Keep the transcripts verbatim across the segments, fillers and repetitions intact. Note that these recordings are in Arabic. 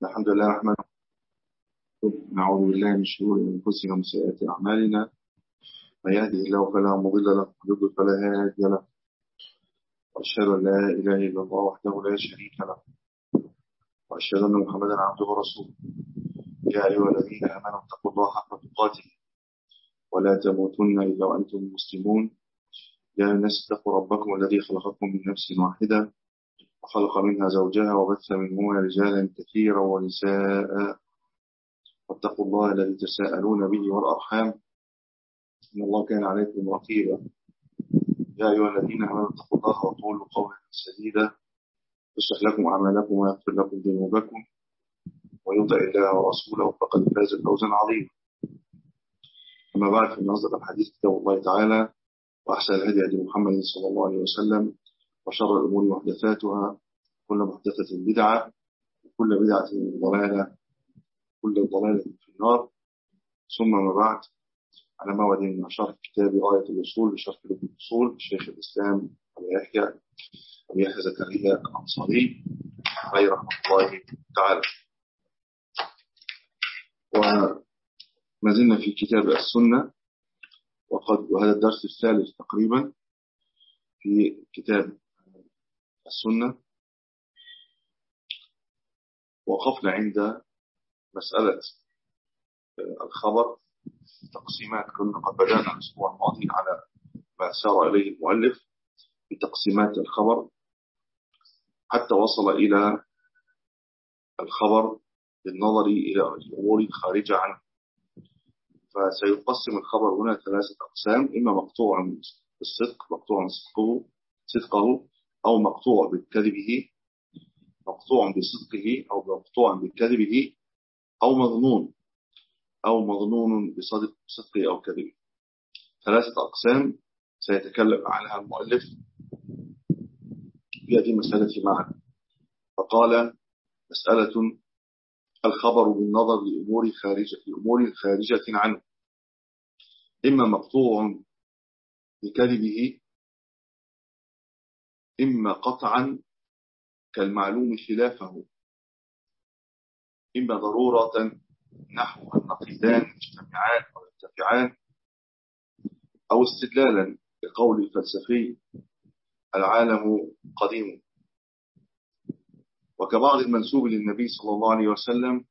الحمد لله نحمده. نعوذ بالله من شرور أنفسنا ومن سيئات أعمالنا. من يهده الله فلا مضل له ومن يضلل فلا هادي له. وأشهد أن لا إله إلا الله وحده لا شريك له، وأشهد أن محمدا عبده ورسوله. يا أيها الذين آمنوا اتقوا الله حق تقاته ولا تموتن إلا وأنتم مسلمون. يا الناس اتقوا ربكم الذي خلقكم من نفس واحدة وخلق منها زوجها وبث منهما رجالا كثيرا ونساء، واتقوا الله الذي تساءلون به والأرحام إن الله كان عليكم رقيبا. يا أيها الذين آمنوا اتقوا الله وقولوا قولا سديدا يصلح لكم أعمالكم ويغفر لكم ذنوبكم، ويطع الله ورسوله فقد فاز فوزا عظيما. أما بعد، فإن أصدق الحديث كتاب الله تعالى، وأحسن الهدي هدي محمد صلى الله عليه وسلم، وشر الأمور محدثاتها، كل محدثة بدعة، وكل بدعة ضلالة، كل ضلالة في النار. ثم ما بعد، على موعد من شرح كتاب آية الوصول بشرح ابن الأصول شيخ الإسلام أبي يحيى أبي يحيى زكريا الأنصاري عليه رحمة الله تعالى. وما زلنا في كتاب السنة، وقد وهذا الدرس الثالث تقريبا في كتاب السنة. وقفنا عند مسألة الخبر تقسيمات. كنا قد بدأنا الأسبوع الماضي على ما سار إليه المؤلف في تقسيمات الخبر، حتى وصل إلى الخبر بالنظر إلى الأمور الخارجة عنه. فسيقسم الخبر هنا ثلاثة أقسام: إما مقطوع بالصدق، مقطوع صدقه صدقه أو مقطوع بكذبه، مقطوع بصدقه أو مقطوع بكذبه، أو مظنون أو مظنون بصدق صدقه أو كذبه. ثلاثة أقسام سيتكلم عنها المؤلف في هذه المسألة معنا. فقال: مسألة الخبر بالنظر لأمور خارجة لأمور خارجة عنه، إما مقطوع بكذبه، إما قطعا كالمعلوم خلافه، إما ضرورة نحو النقيضان يجتمعان أو يرتفعان، أو استدلالا بقول الفلسفي العالم قديم. وكبعض المنسوب للنبي صلى الله عليه وسلم،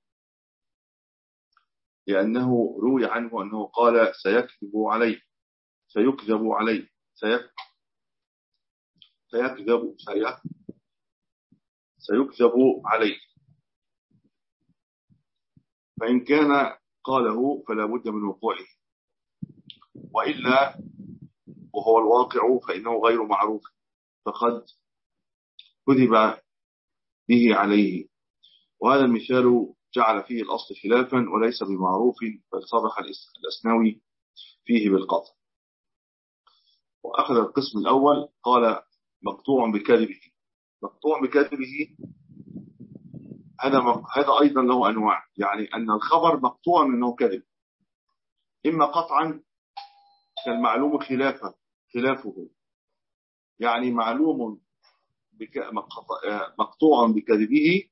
لأنه روي عنه أنه قال: سيكذب عليه سيكذب عليه سيك سيكذب سيك سيكذب عليه. فإن كان قاله فلا بد من وقوعه، وإلا وهو الواقع فإنه غير معروف، فقد كذب به عليه. وهذا المثال جعل فيه الأصل خلافا وليس بمعروف، بل صرح الأسنوي فيه بالقطع. وأخذ القسم الأول، قال: مقطوع بكذبه. مقطوع بكذبه هذا هذا أيضا له أنواع، يعني أن الخبر مقطوع منه كذب، إما قطعا كالمعلوم خلافه خلافه يعني معلوم بك مقطوع بكذبه،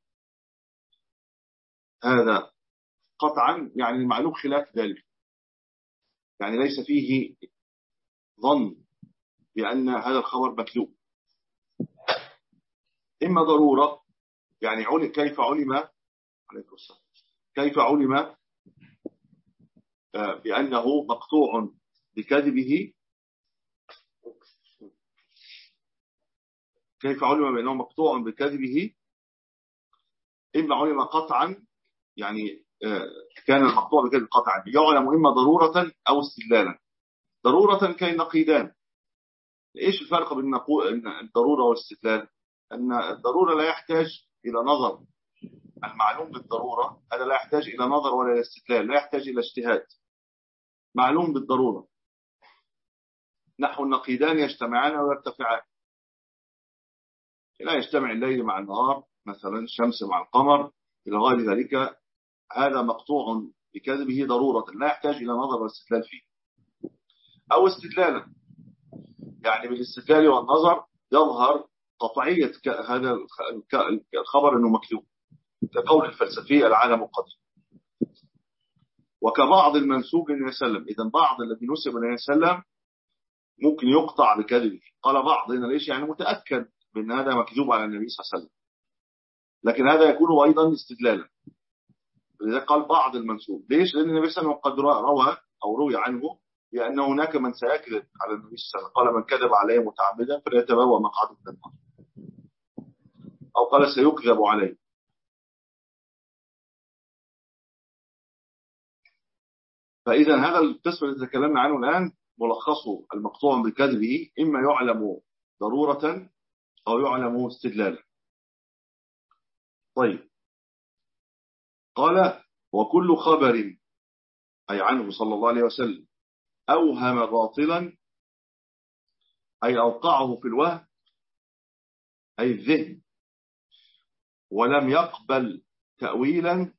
هذا قطعا يعني المعلوم خلاف ذلك، يعني ليس فيه ظن بأن هذا الخبر مكذوب. إما ضرورة، يعني علم كيف علم عليكم السلام كيف علم بأنه مقطوع بكذبه كيف علم بأنه مقطوع بكذبه إما علم قطعا، يعني كان المقطوع بكذب قطعا يعلم إما ضرورة أو استدلالا. ضرورة كالنقيضان. إيش الفرق بين الضرورة والاستدلال؟ أن الضرورة لا يحتاج إلى نظر، المعلوم بالضرورة هذا لا يحتاج إلى نظر ولا إلى استدلال، لا يحتاج إلى اجتهاد، معلوم بالضرورة. نحو النقيضان يجتمعان ويرتفعان، لا يجتمع الليل مع النهار مثلا، الشمس مع القمر إلى غير ذلك. هذا مقطوع بكذبه ضرورة لا يحتاج إلى نظر واستدلال فيه. أو استدلالا، يعني بالاستدلال والنظر يظهر قطعية هذا الخبر أنه مكذوب. كقول الفلسفي العالم قديم. وكبعض المنسوب للنبي صلى الله عليه وسلم، إذا بعض الذي نسب للنبي صلى الله عليه وسلم ممكن يقطع بكذبه. قال بعض هنا ليش؟ يعني متأكد بأن هذا مكذوب على النبي صلى الله عليه وسلم، لكن هذا يكون أيضا استدلالا. لذلك قال بعض المنسوب. ليش؟ لأن النبي صلى الله عليه وسلم قد روى أو روي عنه بأن هناك من سيكذب على النبي صلى الله عليه وسلم. قال من كذب عليه متعمدا فليتبوأ مقعده من النار، أو قال سيكذب عليه. فإذا هذا القسم الذي تكلمنا عنه الآن ملخصه المقطوع بكذبه إما يعلم ضرورة أو يعلم استدلالا. طيب، قال وكل خبر أي عنه صلى الله عليه وسلم أوهم باطلا أي أوقعه في الوهم أي الذهن ولم يقبل تأويلا،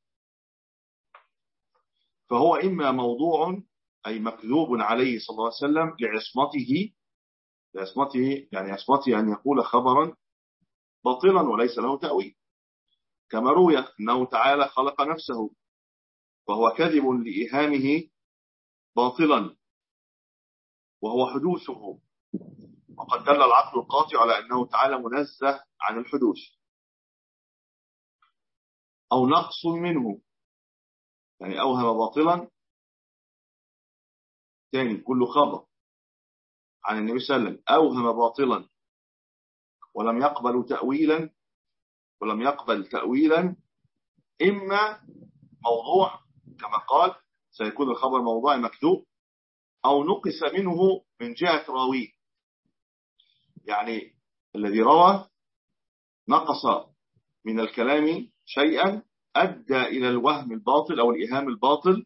فهو إما موضوع أي مكذوب عليه صلى الله عليه وسلم لعصمته لعصمته يعني عصمته أن يقول خبرا باطلا وليس له تأويل، كما روي أنه تعالى خلق نفسه، فهو كذب لإيهامه باطلا وهو حدوثه، وقد دل العقل القاطع على أنه تعالى منزه عن الحدوث. أو نقص منه يعني أوهم باطلا. ثاني، كل خبر عن النبي صلى الله عليه وسلم أوهم باطلا ولم يقبل تأويلا ولم يقبل تأويلا إما موضوع كما قال سيكون الخبر موضوع مكذوب، أو نقص منه من جهة راويه، يعني الذي روى نقص من الكلام شيئا أدى إلى الوهم الباطل أو الإيهام الباطل.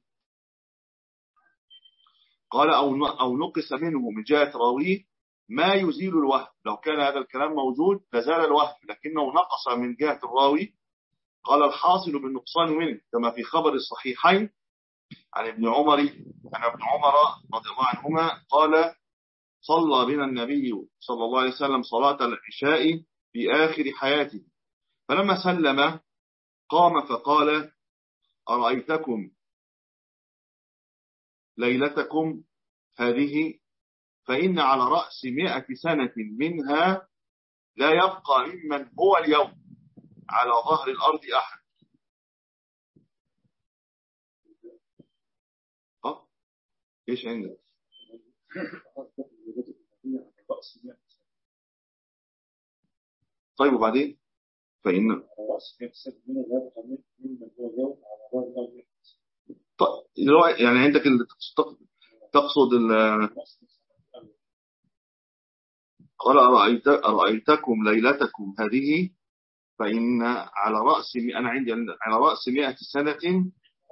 قال أو أو نقص منه من جهة راويه ما يزيل الوهم، لو كان هذا الكلام موجود لزال الوهم لكنه نقص من جهة الراوي. قال الحاصل بالنقصان منه كما في خبر الصحيحين عن ابن عمر عن ابن عمر رضي الله عنهما قال صلى بنا النبي صلى الله عليه وسلم صلاة العشاء في آخر حياته، فلما سلم قام فقال أرأيتكم ليلتكم هذه فإن على رأس مئة سنة منها لا يبقى ممن هو اليوم على ظهر الأرض أحد. أه؟ إيش عندك؟ طيب وبعدين فإن طيب يعني عندك تقصد قال أرأيت أرأيتكم ليلتكم هذه فإن على رأس أنا عندي على رأس مئة سنة،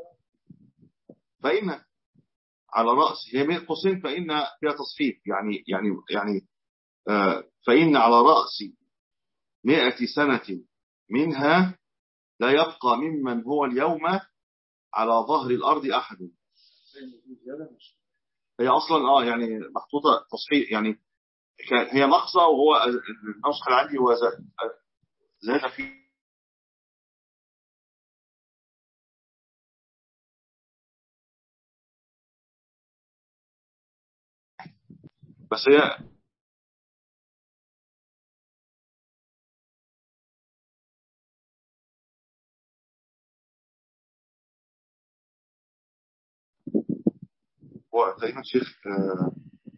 فإن على رأس هي بين قوسين فإن فيها تصحيح يعني يعني يعني آه فإن على رأس مئة سنة منها لا يبقى ممن هو اليوم على ظهر الأرض أحد. هي أصلا آه يعني محطوطة تصحيح يعني هي ناقصة، وهو النسخة اللي عندي هو زاد فيه بس هي هو تقريبا شيخ آه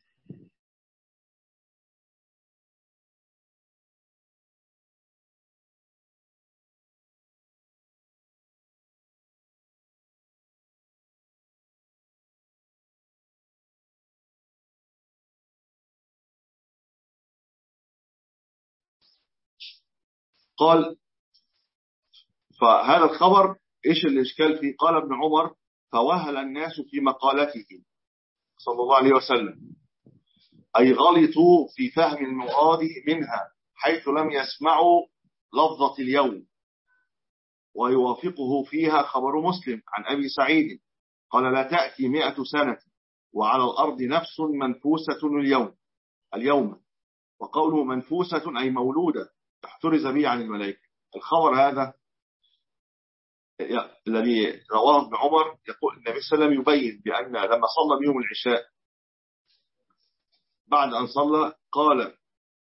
قال فهذا الخبر إيش الإشكال فيه؟ قال ابن عمر فوهل الناس في مقالته صلى الله عليه وسلم أي غلطوا في فهم المراد منها حيث لم يسمعوا لفظة اليوم، ويوافقه فيها خبر مسلم عن أبي سعيد قال لا تأتي مئة سنة وعلى الأرض نفس منفوسة اليوم اليوم وقوله منفوسة أي مولودة احترز به عن الملائكة. الخبر هذا الذي رواه ابن عمر يقول النبي صلى الله عليه وسلم يبين بأن لما صلى بيوم العشاء بعد أن صلى قال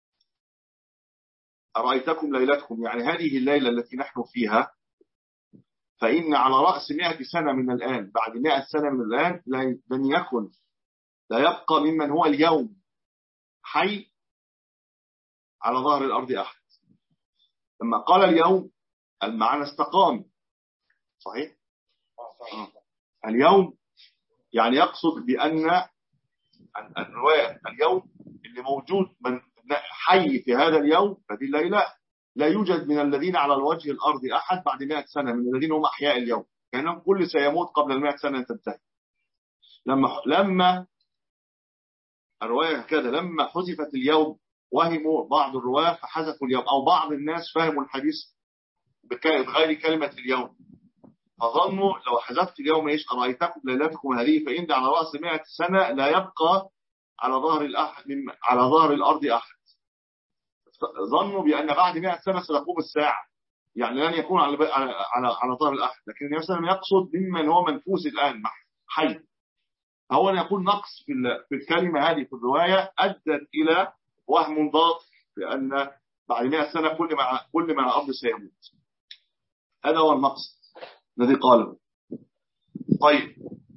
أرأيتكم ليلتكم، يعني هذه الليلة التي نحن فيها، فإن على رأس مئة سنة من الآن، بعد مئة سنة من الآن لن يكن لا يبقى ممن هو اليوم حي على ظهر الأرض أحد. لما قال اليوم المعنى استقام، صحيح؟ آه. اليوم يعني يقصد بأن الرواية اليوم اللي موجود من حي في هذا اليوم فدي الليلة لا يوجد من الذين على الوجه الأرض أحد بعد مئة سنة من الذين هم أحياء اليوم، كأنهم كل سيموت قبل المئة سنة تنتهي. لما لما الرواية كده لما حذفت اليوم وهموا بعض الرواة فحذفوا اليوم، أو بعض الناس فهموا الحديث بغير كلمة اليوم، فظنوا لو حذفت اليوم ايش أرأيتكم ليلتكم هذه فإن على رأس مئة سنة لا يبقى على ظهر الأحد على ظهر الأرض أحد. ظنوا بأن بعد مئة سنة ستقوم الساعة، يعني لن يكون على على على ظهر الأحد، لكن النبي صلى الله عليه وسلم يقصد ممن هو منفوس الآن حي. هو يقول نقص في في الكلمة هذه في الرواية أدت إلى وهم ضاط بأن بعد مئة سنة كل ما كل ما الأرض سيموت. هذا هو المقصد الذي قاله. طيب،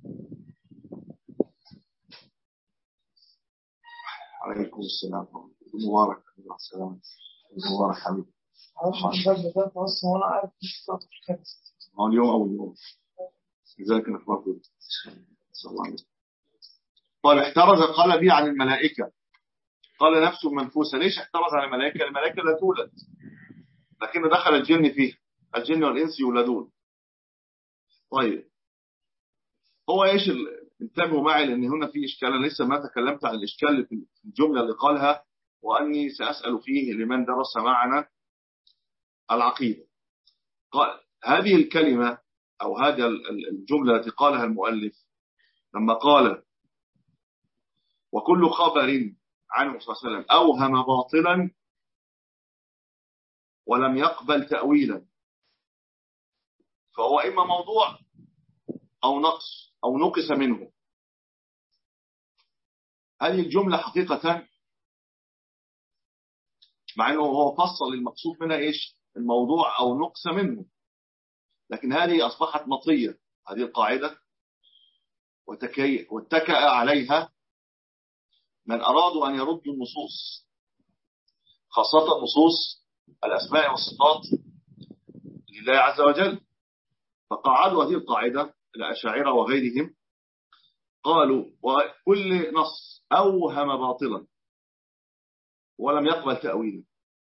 عليكم السلام مبارك. السلام مبارك حبيبي. هو اليوم أول يوم لذلك نخبر صلى الله عليه وسلم. قال احترز قال بي عن الملائكة، قال نفسه منفوسة. ليش احترز عن الملائكة؟ الملائكة لا تولد، لكن دخل الجن فيه، الجن والإنس يولدون. طيب، هو ايش انتبهوا معي لأن هنا في إشكال، أنا لسه ما تكلمت عن الإشكال في الجملة اللي قالها، وأني سأسأل فيه لمن درس معنا العقيدة. قال هذه الكلمة أو هذه الجملة التي قالها المؤلف لما قال وكل خبر عنه صلى الله عليه وسلم أوهم باطلا ولم يقبل تأويلا، فهو إما موضوع أو نقص أو نقص منه. هذه الجملة حقيقة مع أنه هو فصل المقصود منها إيش الموضوع أو نقص منه، لكن هذه أصبحت مطية، هذه القاعدة وتكي واتكأ عليها من أرادوا أن يردوا النصوص، خاصة نصوص الأسماء والصفات لله عز وجل. فقعدوا هذه القاعدة الأشاعرة وغيرهم، قالوا وكل نص أوهم باطلا ولم يقبل تأويله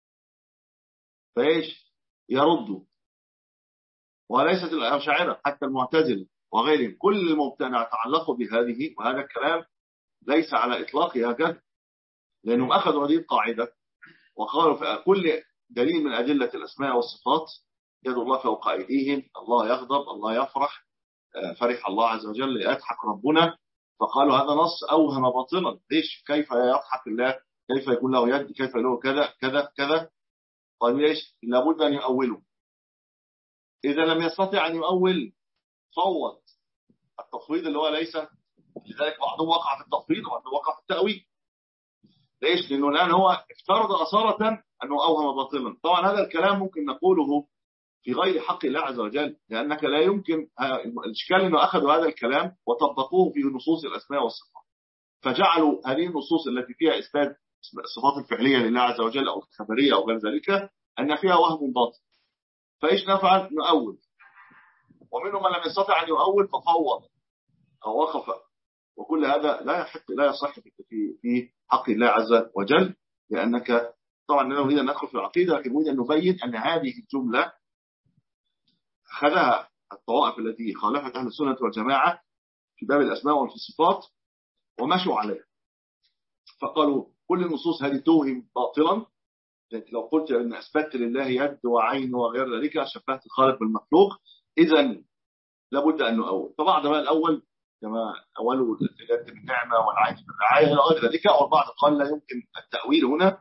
فإيش يردوا. وليست الأشاعرة، حتى المعتزلة وغيرهم، كل المبتدع تعلقوا بهذه، وهذا الكلام ليس على إطلاقه هكذا، لأنهم أخذوا هذه القاعدة وقالوا في كل دليل من أدلة الأسماء والصفات يد الله فوق أيديهم، الله يغضب، الله يفرح، فرح الله عز وجل، يضحك ربنا، فقالوا هذا نص أوهم باطلا. ليش؟ كيف يضحك الله؟ كيف يكون له يد؟ كيف له كذا كذا كذا؟ قال ليش؟ لابد أن يؤوله. إذا لم يستطع أن يؤول فوض التفويض اللي هو ليس، لذلك بعضهم وقع في التفويض وبعضهم وقع في التأويل. ليش؟ لأنه الآن هو افترض أصالة أنه أوهم باطلا. طبعا هذا الكلام ممكن نقوله في غير حق الله عز وجل، لأنك لا يمكن، الإشكال أنه أخذوا هذا الكلام وطبقوه في نصوص الأسماء والصفات، فجعلوا هذه النصوص التي فيها إثبات الصفات الفعلية لله عز وجل أو الخبرية أو غير ذلك أن فيها وهم باطل. فإيش نفعل؟ نؤول. ومنهم من لم يستطع أن يؤول ففوض أو وقف، وكل هذا لا يحق لا يصح في في حق الله عز وجل. لأنك طبعا لا نريد أن ندخل في العقيدة، لكن نريد أن نبين أن هذه الجملة أخذها الطوائف التي خالفت أهل السنة والجماعة في باب الأسماء والصفات ومشوا عليها، فقالوا كل النصوص هذه توهم باطلا. لو قلت أن أثبت لله يد وعين وغير ذلك شبهت الخالق بالمخلوق، إذن لابد أن نؤول. فبعض ما الأول كما أولوا اليد بالنعمة والعين بالرعاية إلى غير ذلك، والبعض قال لا يمكن التأويل هنا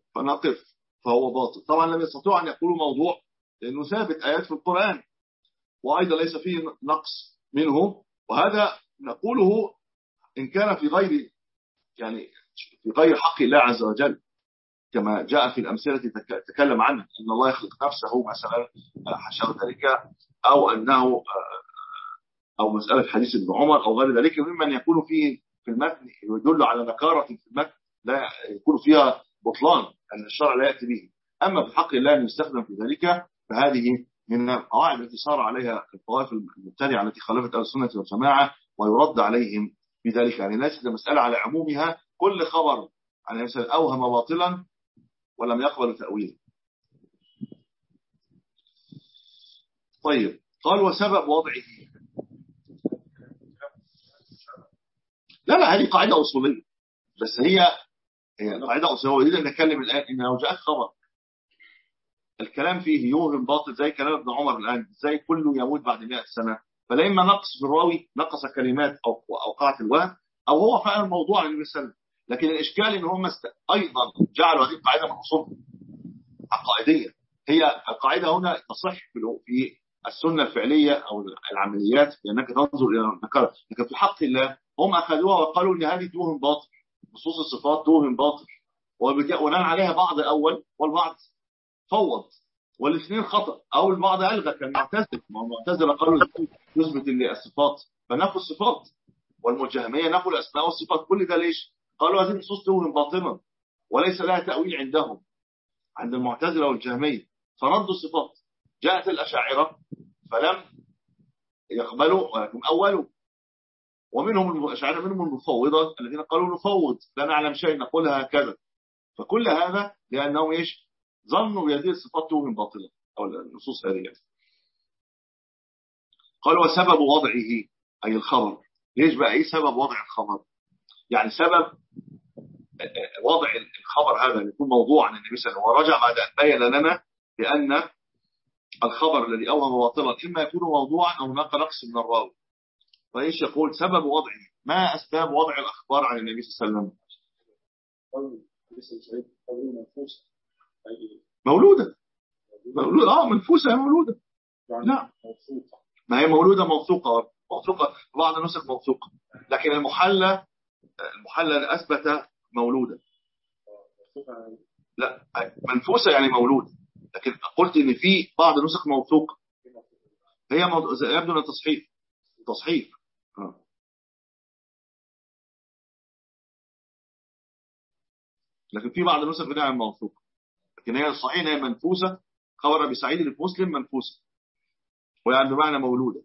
فنقف فهو باطل. طبعا لم يستطيعوا أن يقولوا موضوع لأنه ثابت آيات في القرآن، وأيضا ليس فيه نقص منه. وهذا نقوله إن كان في غير يعني في غير حق الله عز وجل، كما جاء في الأمثلة التي تكلم عنها أن الله يخلق نفسه مثلا حاشا ذلك، أو أنه أو مسألة حديث ابن عمر أو غير ذلك ممن يكون فيه في المتن يدل على نكارة في المتن لا يكون فيها بطلان أن الشرع لا يأتي به. أما في حق الله أن يستخدم في ذلك فهذه من القواعد التي صار عليها الطوائف المبتدعة التي خالفت أهل السنة والجماعة، ويرد عليهم بذلك. يعني ليست المسألة على عمومها كل خبر عن مثلا أوهم باطلا ولم يقبل تأويله. طيب قال وسبب وضعه، لا لا هذه قاعدة أصولية، بس هي هي قاعدة أصولية. ولذا نتكلم الآن إن لو جاء خبر الكلام فيه يوهم باطل زي كلام ابن عمر الآن، زي كله يموت بعد مئة سنة، فلا إما نقص في الراوي نقص كلمات أو أوقات الوهم، أو هو فعلا الموضوع اللي بيسلم. لكن الإشكال إن هم است... أيضا جعلوا هذه القاعدة من أصولهم عقائدية. هي القاعدة هنا تصح في السنة الفعلية أو العمليات لأنك تنظر إلى النكرة، لكن في حق الله هم أخذوها وقالوا إن هذه توهم باطل، نصوص الصفات توهم باطل، وبناء عليها بعض أول والبعض فوض، والاثنين خطأ. أو البعض ألغى كالمعتزلة، المعتزلة قالوا يثبت الصفات فنفوا الصفات، والمجهمية نفوا الأسماء والصفات. كل ده ليش؟ قالوا هذه النصوص توهم باطلا وليس لها تأويل عندهم، عند المعتزلة والجهمية، فردوا الصفات. جاءت الأشاعرة فلم يقبلوا ولكن أولوا، ومنهم الأشاعرة منهم المفوضة الذين قالوا نفوض لا نعلم شيء نقولها هكذا. فكل هذا لأنهم إيش؟ ظنوا بهذه الصفات توهم باطلة أو النصوص هذه. قالوا وسبب وضعه أي الخبر. ليش بقى إيه سبب وضع الخبر؟ يعني سبب وضع الخبر هذا يكون موضوعا النبي صلى الله عليه وسلم، ورجع بعد أن بين لنا بأن الخبر الذي أوهم باطلا إما يكون موضوعا أو هناك نقص من الراوي. فإيش يقول سبب وضعه؟ ما أسباب وضع الأخبار عن النبي صلى الله عليه وسلم؟ مولودة مولودة اه منفوسة مولودة، لا ما هي مولودة موثوقة، موثوقة بعض النسخ موثوقة، لكن المحلى المحلى أثبت مولودة. لا منفوسة يعني مولودة، لكن قلت إن في بعض النسخ موثوقة، هي موضوع يبدو أن تصحيف تصحيف آه. لكن في بعض النسخ بدها موثوقة، لكن هي الصحيح هي منفوسة. خبر أبي سعيد اللي في مسلم منفوسة ويعني بمعنى مولودة.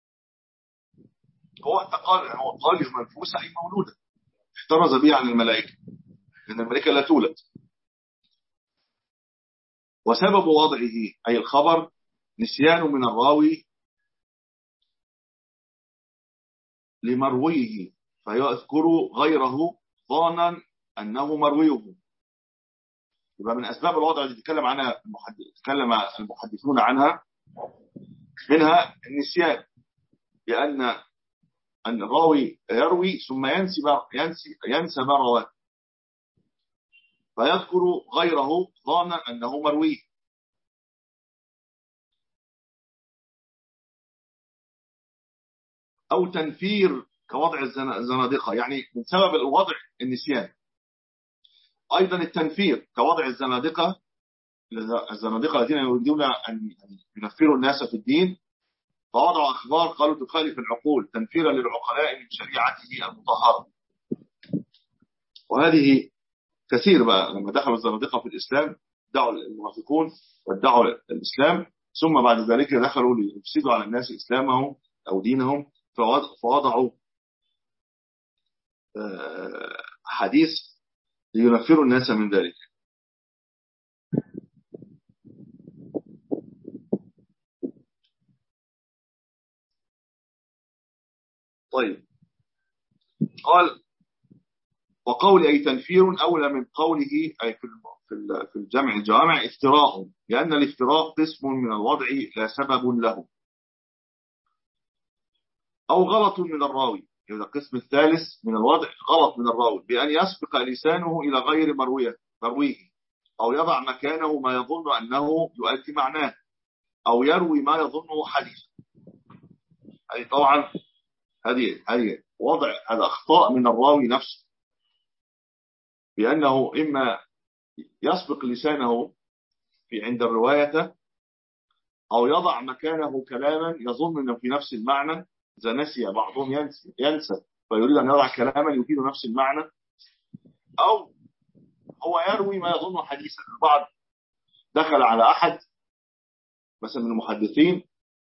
هو قال هو قال منفوسة أي مولودة، احترز بها عن الملائكة لأن الملائكة لا تولد. وسبب وضعه أي الخبر نسيان من الراوي لمرويه فيذكر غيره ظانا أنه مرويه. يبقى من أسباب الوضع التي تكلم عنها تكلم المحدثون عنها منها النسيان، لأن أن الراوي يروي ثم ينسى ينسى ينسى ما رواه فيذكر غيره ظانا أنه مرويه. أو تنفير كوضع الزنادقة، يعني من سبب الوضع النسيان. أيضا التنفير كوضع الزنادقة، الزنادقة الذين يريدون أن ينفروا الناس في الدين، فوضعوا أخبار قالوا تخالف العقول تنفيرا للعقلاء من شريعته المطهرة. وهذه كثير بقى لما دخلوا الزنادقة في الإسلام دعوا المنافقون وادعوا الإسلام، ثم بعد ذلك دخلوا ليفسدوا على الناس إسلامهم أو دينهم، فوضعوا حديث لينفروا الناس من ذلك. طيب قال وقول أي تنفير أولى من قوله أي في الجمع الجوامع افتراء، لأن الافتراء قسم من الوضع لا سبب له، أو غلط من الراوي. إذا القسم الثالث من الوضع غلط من الراوي بأن يسبق لسانه إلى غير مرويه مرويه، أو يضع مكانه ما يظن أنه يؤدي معناه، أو يروي ما يظنه حديث. هذه طبعا هذه هذه وضع هذا أخطاء من الراوي نفسه، بأنه إما يسبق لسانه في عند الرواية، أو يضع مكانه كلاما يظن أنه في نفس المعنى، إذا نسي بعضهم ينسى, ينسى فيريد أن يضع كلاما يفيد نفس المعنى، أو هو يروي ما يظن حديثا. البعض دخل على أحد مثلا من المحدثين،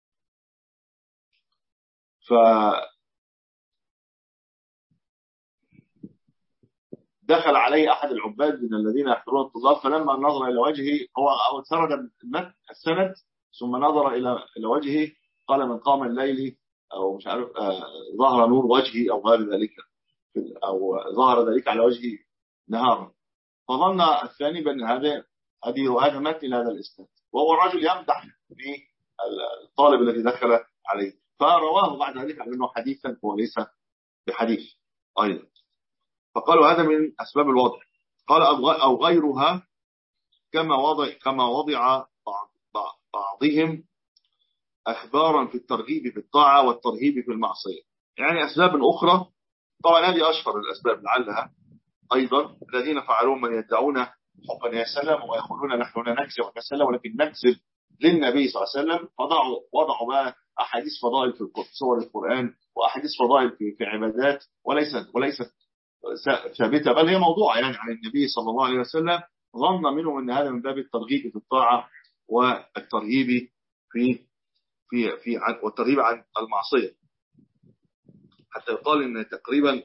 فدخل عليه أحد العباد من الذين يحضرون الطلاب، فلما نظر إلى وجهه هو أو سرد السند ثم نظر إلى إلى وجهه قال: من قام الليل أو مش عارف آه ظهر نور وجهي أو غير ذلك، أو ظهر ذلك على وجهه نهارا. فظن الثاني بأن هذا هذه هذا متن هذا الإسناد، وهو الرجل يمدح بالطالب الذي دخل عليه، فرواه بعد ذلك على أنه حديثا وليس بحديث أيضا. فقالوا هذا من أسباب الوضع. قال أو غيرها كما وضع كما وضع بعض بعضهم أخبارا في الترغيب في الطاعة والترهيب في المعصية. يعني أسباب أخرى، طبعا هذه أشهر الأسباب لعلها أيضا، الذين فعلوا من يدعون حب النبي صلى الله عليه وسلم ويقولون نحن لا نكذب ونسلم ولكن نكذب للنبي صلى الله عليه وسلم، فضعوا وضعوا بقى أحاديث فضائل في سور القرآن وأحاديث فضائل في في عبادات وليست وليست ثابتة، بل هي موضوع يعني عن النبي صلى الله عليه وسلم، ظن منهم أن هذا من باب الترغيب في الطاعة والترهيب في في في عن والترهيب عن المعصية، حتى يقال ان تقريبا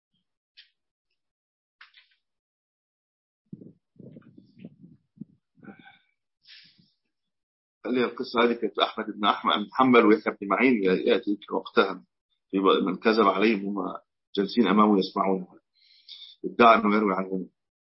قال لي القصة هذه كانت أحمد بن أحمد بن حنبل ويحيى بن معين يأتي وقتها في من كذب عليهم هم جالسين أمامه يسمعون، ادعى أنه يروي عنهم.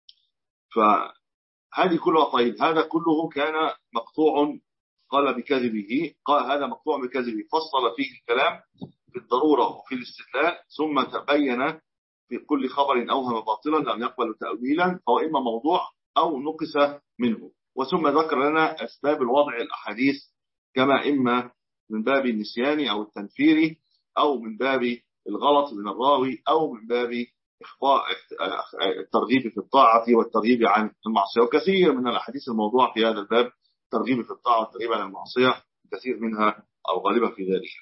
فهذه كلها طيب، هذا كله كان مقطوع قال بكذبه، قال هذا مقطوع بكذبه، فصل فيه الكلام في الضرورة وفي الاستدلال، ثم تبين في كل خبر أوهم باطلا لم يقبل تأويلا فهو إما موضوع أو نقص منه. وثم ذكر لنا أسباب الوضع الأحاديث، كما إما من باب النسيان أو التنفير، أو من باب الغلط من الراوي، أو من باب إخفاء الترغيب في الطاعة والترغيب عن المعصية. وكثير من الأحاديث الموضوع في هذا الباب، الترغيب في الطاعة والترغيب عن المعصية، كثير منها أو غالبا في ذلك.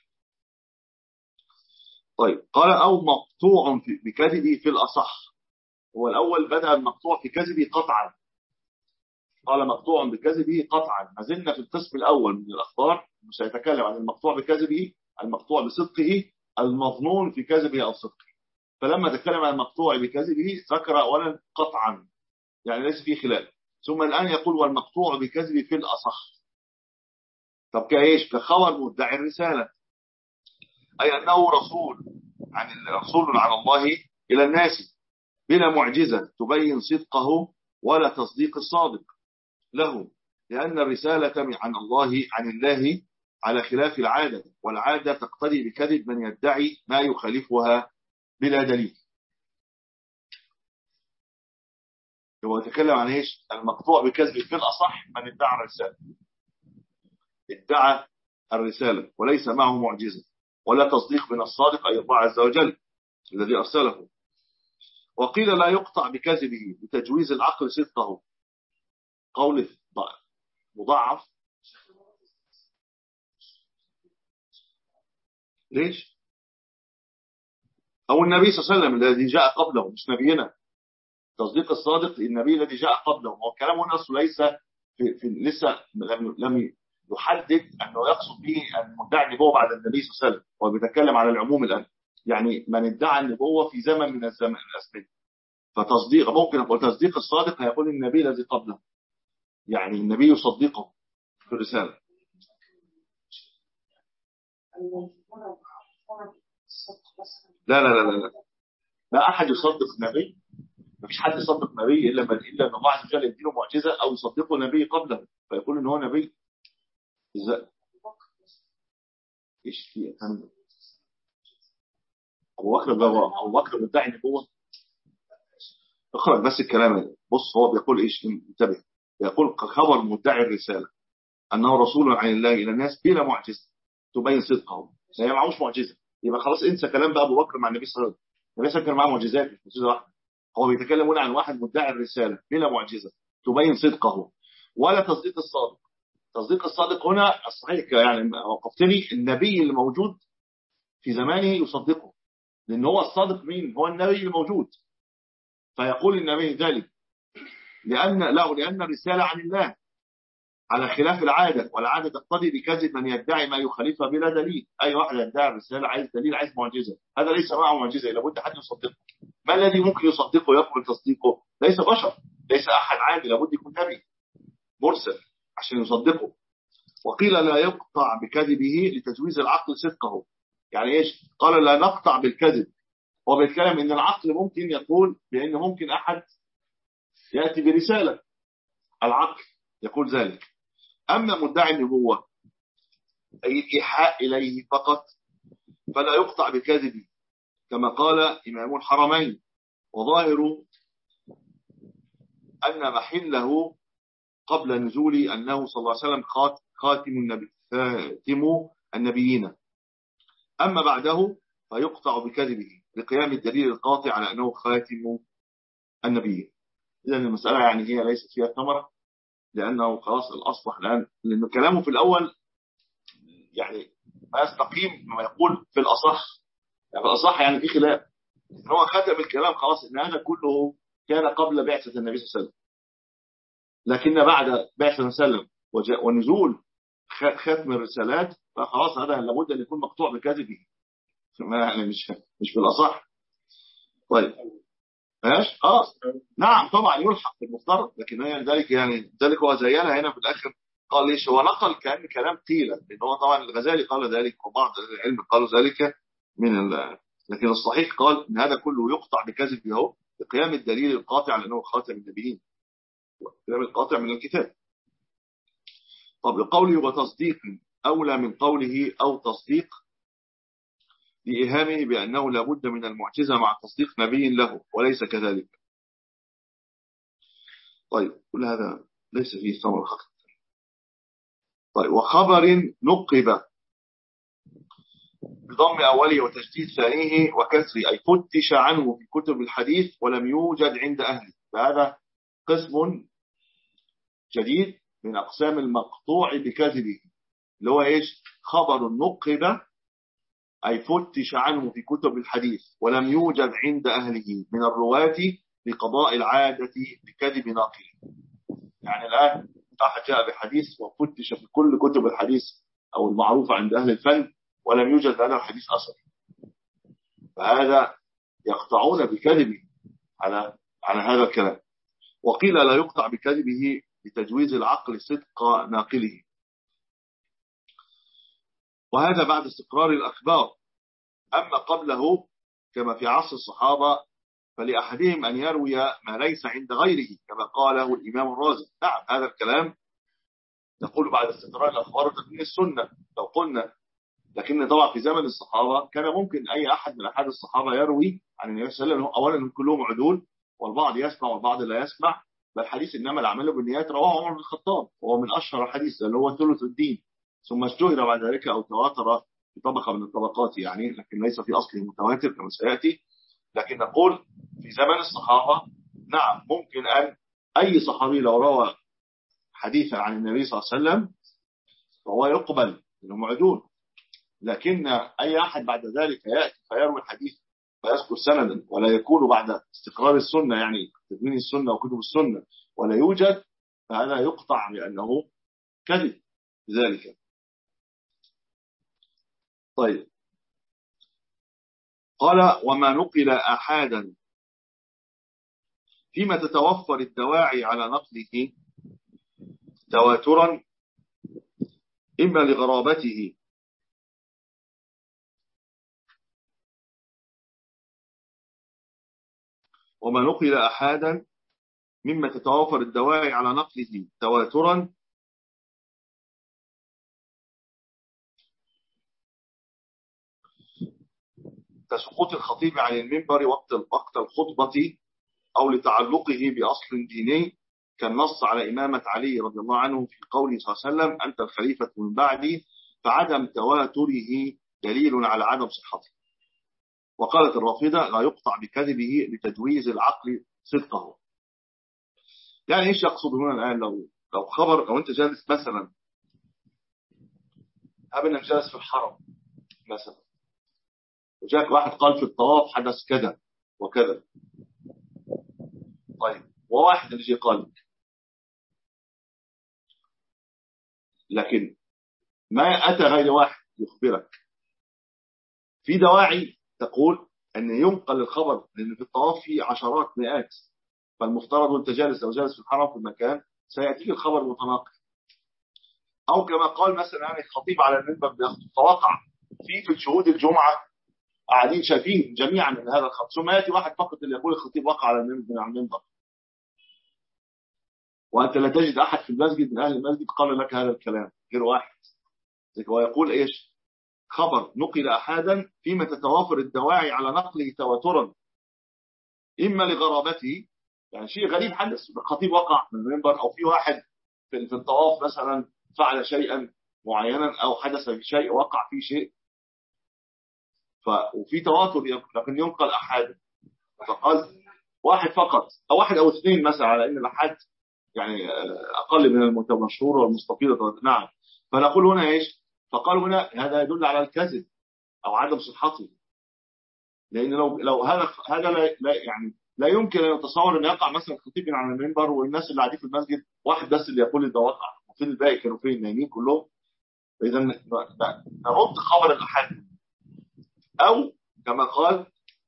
طيب قال أو مقطوع بكذبه في الأصح. هو الأول بدأ المقطوع في كذبه قطعا، قال مقطوع بكذبه قطعا. ما زلنا في القسم الأول من الأخبار، مش هيتكلم عن المقطوع بكذبه، المقطوع بصدقه، المظنون في كذبه أو صدقه. فلما تكلم عن المقطوع بكذبه ذكر أولا قطعا، يعني ليس فيه خلاف، ثم الآن يقول والمقطوع بكذبه في الأصح. طب كايش؟ كخبر مدعي الرسالة، أي أنه رسول عن رسول عن الله إلى الناس بلا معجزة تبين صدقه ولا تصديق الصادق له، لأن الرسالة عن الله عن الله على خلاف العادة، والعادة تقتضي بكذب من يدعي ما يخالفها بلا دليل. هو يتكلم عن ايش؟ المقطوع بكذب في الأصح من ادعى الرسالة، ادعى الرسالة وليس معه معجزة ولا تصديق من الصادق أي الله عز وجل الذي أرسله. وقيل لا يقطع بكذبه بتجويز العقل صدقه، قول مضاعف. ليش؟ أو النبي صلى الله عليه وسلم الذي جاء قبله، مش نبينا. تصديق الصادق النبي الذي جاء قبله، وكلامه نفسه ليس في, في لسه لم لم يحدد أنه يقصد به المدعي النبوة بعد النبي صلى الله عليه وسلم، هو بيتكلم على العموم الآن، يعني من ادعى النبوة في زمن من الزمن الأسباب. فتصديق ممكن أقول تصديق الصادق هيقول النبي الذي قبله، يعني النبي يصدقه في الرسالة. لا لا لا لا لا, لا أحد يصدق نبي، مفيش حد يصدق نبي إلا من إلا أن الله عز وجل يديله معجزة أو يصدقه نبي قبله فيقول إن هو نبي. إزاي؟ إيش في أهم؟ أبو بكر أبو بكر مدعي النبوة. اقرأ بس الكلام. بص هو بيقول إيش، انتبه، بيقول خبر مدعي الرسالة أنه رسول عن الله إلى الناس بلا معجزة تبين صدقه، هي معهوش معجزه، يبقى خلاص انسى كلام بقى ابو بكر مع النبي صلى الله عليه وسلم. النبي صلى الله عليه وسلم كان معاه معجزات مش معجزه واحده. هو بيتكلم هنا عن واحد مدعي الرساله بلا معجزه تبين صدقه ولا تصديق الصادق. تصديق الصادق هنا الصحيح يعني وقفتني النبي اللي موجود في زمانه يصدقه، لان هو الصادق مين؟ هو النبي اللي موجود. فيقول النبي ذلك لان لا لان الرساله عن الله على خلاف العادة، والعادة تقتضي بكذب من يدعي ما يخالفها بلا دليل. أي واحد يدعي الرسالة عايز دليل، عايز معجزة، هذا ليس معه معجزة، لابد حد يصدقه. ما الذي ممكن يصدقه ويقبل تصديقه؟ ليس بشر، ليس أحد عادي، لابد يكون نبي مرسل عشان يصدقه. وقيل لا يقطع بكذبه لتجويز العقل صدقه. يعني إيش؟ قال لا نقطع بالكذب. هو بيتكلم إن العقل ممكن يقول بأن ممكن أحد يأتي برسالة، العقل يقول ذلك. أما مدعي النبوة أي الإيحاء إليه فقط فلا يقطع بكذبه، كما قال إمام الحرمين. وظاهر أن محله قبل نزول أنه صلى الله عليه وسلم خاتم النبي خاتم النبيين، أما بعده فيقطع بكذبه لقيام الدليل القاطع على أنه خاتم النبيين. إذن المسألة يعني هي ليست فيها ثمرة، لأنه خلاص الأصبح الآن، لأنه كلامه في الأول يعني ما يستقيم ما يقول في الأصح، يعني في الأصح يعني في خلاف، إن هو ختم الكلام خلاص إن هذا كله كان قبل بعثة النبي صلى الله عليه وسلم، لكن بعد بعثة النبي صلى الله عليه وسلم ونزول ختم الرسالات فخلاص هذا لابد أن يكون مقطوع بكذبه، يعني مش مش في الأصح. طيب ماشي اه نعم طبعا يلحق بالمفترض، لكن هي ذلك يعني ذلك هو زينا هنا في الآخر. قال ليش هو نقل كأن كلام قيل، لأن هو طبعا الغزالي قال ذلك وبعض العلم قالوا ذلك من ال... لكن الصحيح قال ان هذا كله يقطع بكذب اهو بقيام الدليل القاطع على انه خاتم النبيين، الكلام القاطع من الكتاب. طب قوله وتصديق اولى من قوله او تصديق لإيهامه بأنه لابد من المعجزة مع تصديق نبي له وليس كذلك. طيب كل هذا ليس فيه ثمر حقيقي. طيب وخبر نقب بضم أوله وتشديد ثانيه وكسره أي فتش عنه في كتب الحديث ولم يوجد عند أهله، فهذا قسم جديد من أقسام المقطوع بكذبه، اللي هو إيش؟ خبر نقب أي فتش عنه في كتب الحديث ولم يوجد عند أهله من الرواة لقضاء العادة بكذب ناقله. يعني الآن أحد جاء بحديث وفتش في كل كتب الحديث أو المعروفة عند أهل الفن ولم يوجد هذا الحديث أصلا، فهذا يقطعون بكذبه على على هذا الكلام. وقيل لا يقطع بكذبه لتجويز العقل صدق ناقله، وهذا بعد استقرار الأخبار. أما قبله كما في عصر الصحابة فلأحدهم أن يروي ما ليس عند غيره كما قاله الإمام الرازي. نعم هذا الكلام نقول بعد استقرار الأخبار وتكوين السنة لو قلنا، لكن طبعا في زمن الصحابة كان ممكن أي أحد من أحد الصحابة يروي عن النبي صلى الله عليه وسلم، أولا كلهم عدول والبعض يسمع والبعض لا يسمع، بل حديث إنما الأعمال بالنيات رواه عمر بن الخطاب وهو من أشهر الحديث اللي هو ثلث الدين، ثم اشتهر بعد ذلك أو تواتر في طبقة من الطبقات يعني، لكن ليس في أصله متواتر كما سيأتي. لكن نقول في زمن الصحابة نعم ممكن أن أي صحابي لو روى حديثا عن النبي صلى الله عليه وسلم فهو يقبل لأنه عدول، لكن أي أحد بعد ذلك يأتي فيروي الحديث فيذكر سندا ولا يكون بعد استقرار السنة يعني تدوين السنة وكتب السنة ولا يوجد، فهذا يقطع بأنه كذب ذلك. طيب قال وما نقل أحدا فيما تتوفر الدواعي على نقله تواترا إما لغرابته وما نقل أحدا مما تتوافر الدواعي على نقله تواترا كسقوط الخطيب عن المنبر وقت وقت الخطبة أو لتعلقه بأصل ديني كالنص على إمامة علي رضي الله عنه في قوله صلى الله عليه وسلم أنت الخليفة من بعدي، فعدم تواتره دليل على عدم صحته. وقالت الرافضة لا يقطع بكذبه لتجويز العقل صدقه. يعني ايش يقصد هنا الآن؟ لو لو خبر، لو انت جالس مثلا، هب انك جالس في الحرم مثلا، وجاك واحد قال في الطواف حدث كذا وكذا، طيب وواحد اللي قال، لكن ما أتى غير واحد يخبرك، في دواعي تقول أن ينقل الخبر، لأن في الطواف في عشرات مئات، فالمفترض وانت جالس أو جالس في الحرم في المكان سيأتيك الخبر متناقض. أو كما قال مثلا يعني الخطيب على المنبر بيخطب، فوقع في في شهود الجمعة قاعدين شايفين جميعا من هذا الخبر، ثم يأتي واحد فقط اللي يقول الخطيب وقع على المنبر، وأنت لا تجد أحد في المسجد من أهل المسجد قال لك هذا الكلام غير واحد. ويقول إيش؟ خبر نقل أحدا فيما تتوافر الدواعي على نقله تواترا، إما لغرابته، يعني شيء غريب حدث، الخطيب وقع من المنبر، أو في واحد في الطواف مثلا فعل شيئا معينا، أو حدث شيء وقع فيه شيء، ف... وفي تواتر، لكن ينقل أحدا. فقال واحد فقط أو واحد أو اثنين مثلا، على أن الأحد يعني أقل من المشهور والمستفيض. نعم. فنقول هنا إيش؟ فقالوا هنا هذا يدل على الكذب أو عدم صحته، لأن لو لو هذا هذا لا, لا يعني لا يمكن أن يتصور أن يقع مثلا خطيب على المنبر والناس اللي قاعدين في المسجد واحد بس اللي يقول ده وقع، وفين الباقي كانوا فين؟ نايمين كلهم. إذا نرد خبر الأحد، أو كما قال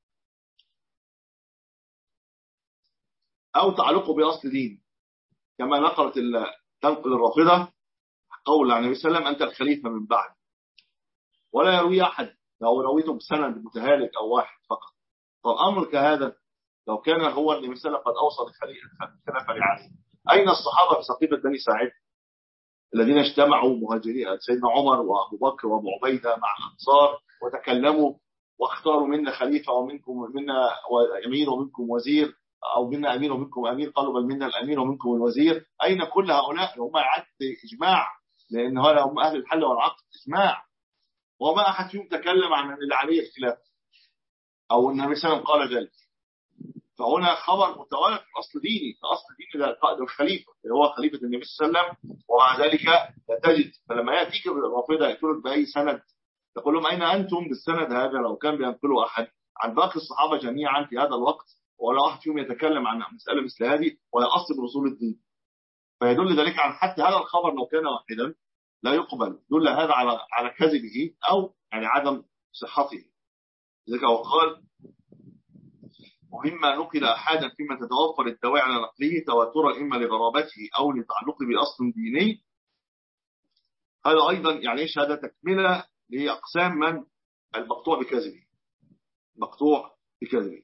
أو تعلقه بأصل دين، كما نقلت تنقل الرافضة قول عن النبي صلى الله عليه وسلم أنت الخليفة من بعد، ولا يروي أحد، لو رويته بسند متهالك أو واحد فقط. فالأمر كهذا لو كان هو النبي صلى الله عليه وسلم قد أوصى الخلافة لعلي، أين الصحابة في سقيفة بني ساعد الذين اجتمعوا مهاجرين، سيدنا عمر وأبو بكر وأبو عبيدة مع الأنصار، وتكلموا واختاروا منا خليفة ومنكم منا أمير ومنكم وزير، أو منا أمير ومنكم أمير، قالوا بل منا الأمير ومنكم الوزير. أين كل هؤلاء؟ هم عدد إجماع، لأن هؤلاء هم أهل الحل والعقد، إجماع، وما أحد فيهم تكلم عن اللي عليه اختلاف أو النبي صلى الله عليه وسلم قال ذلك. فهنا خبر متوالد في أصل ديني، في أصل ديني ده قائد الخليفة اللي هو خليفة النبي صلى الله عليه وسلم، ومع ذلك لا تجد. فلما يأتيك الرافضة يأتون بأي سند تقول لهم أين أنتم بالسند هذا؟ لو كان بينقلوا أحد عن باقي الصحابة جميعا في هذا الوقت، ولا واحد فيهم يتكلم عن مسألة مثل هذه ولا أصل برسول الدين. فيدل ذلك عن حتى هذا الخبر لو كان واحدا لا يقبل، دل هذا على على كذبه أو يعني عدم صحته. لذلك وقال ومما نقل أحدا فيما تتوفر الدواعي على نقله تواترا إما لغرابته أو لتعلقه بأصل ديني. هذا أيضا يعني إيش؟ هذا تكملة لأقسام من المقطوع بكذبه، مقطوع بكذبه.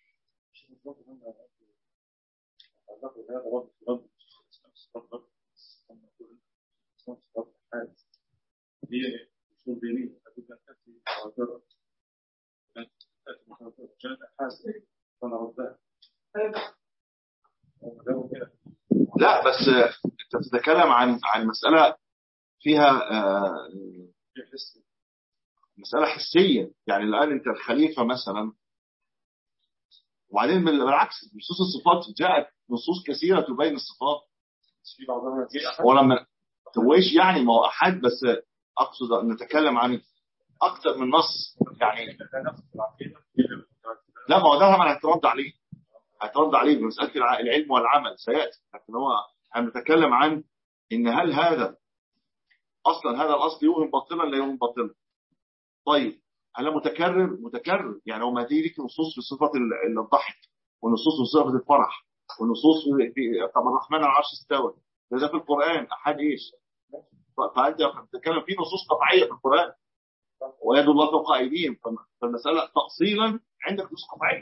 لا بس انت بتتكلم عن عن مسألة فيها آه مسألة حسية، يعني الآن انت الخليفة مثلا، وبعدين بالعكس نصوص الصفات جاءت نصوص كثيرة تبين الصفات، ولما تويش يعني ما هو أحد، بس أقصد أن نتكلم عن أكثر من نص يعني. لا ما هو ده طبعا هترد عليه، هترد عليه بمسألة العلم والعمل سيأتي، لكن هو هنتكلم عن إن هل هذا أصلا هذا الأصل يوهم باطلا لا يوهم باطلا. طيب هل متكرر؟ متكرر، يعني هو ما تيجي نصوص في صفة الضحك، ونصوص في صفة الفرح، ونصوص في طبعا الرحمن على العرش استوى، ده في القرآن أحد إيش؟ فأنت بتتكلم في نصوص قطعية في القرآن ويد الله فوق أيديهم، فالمسألة تأصيلا عندك نصوص قطعية.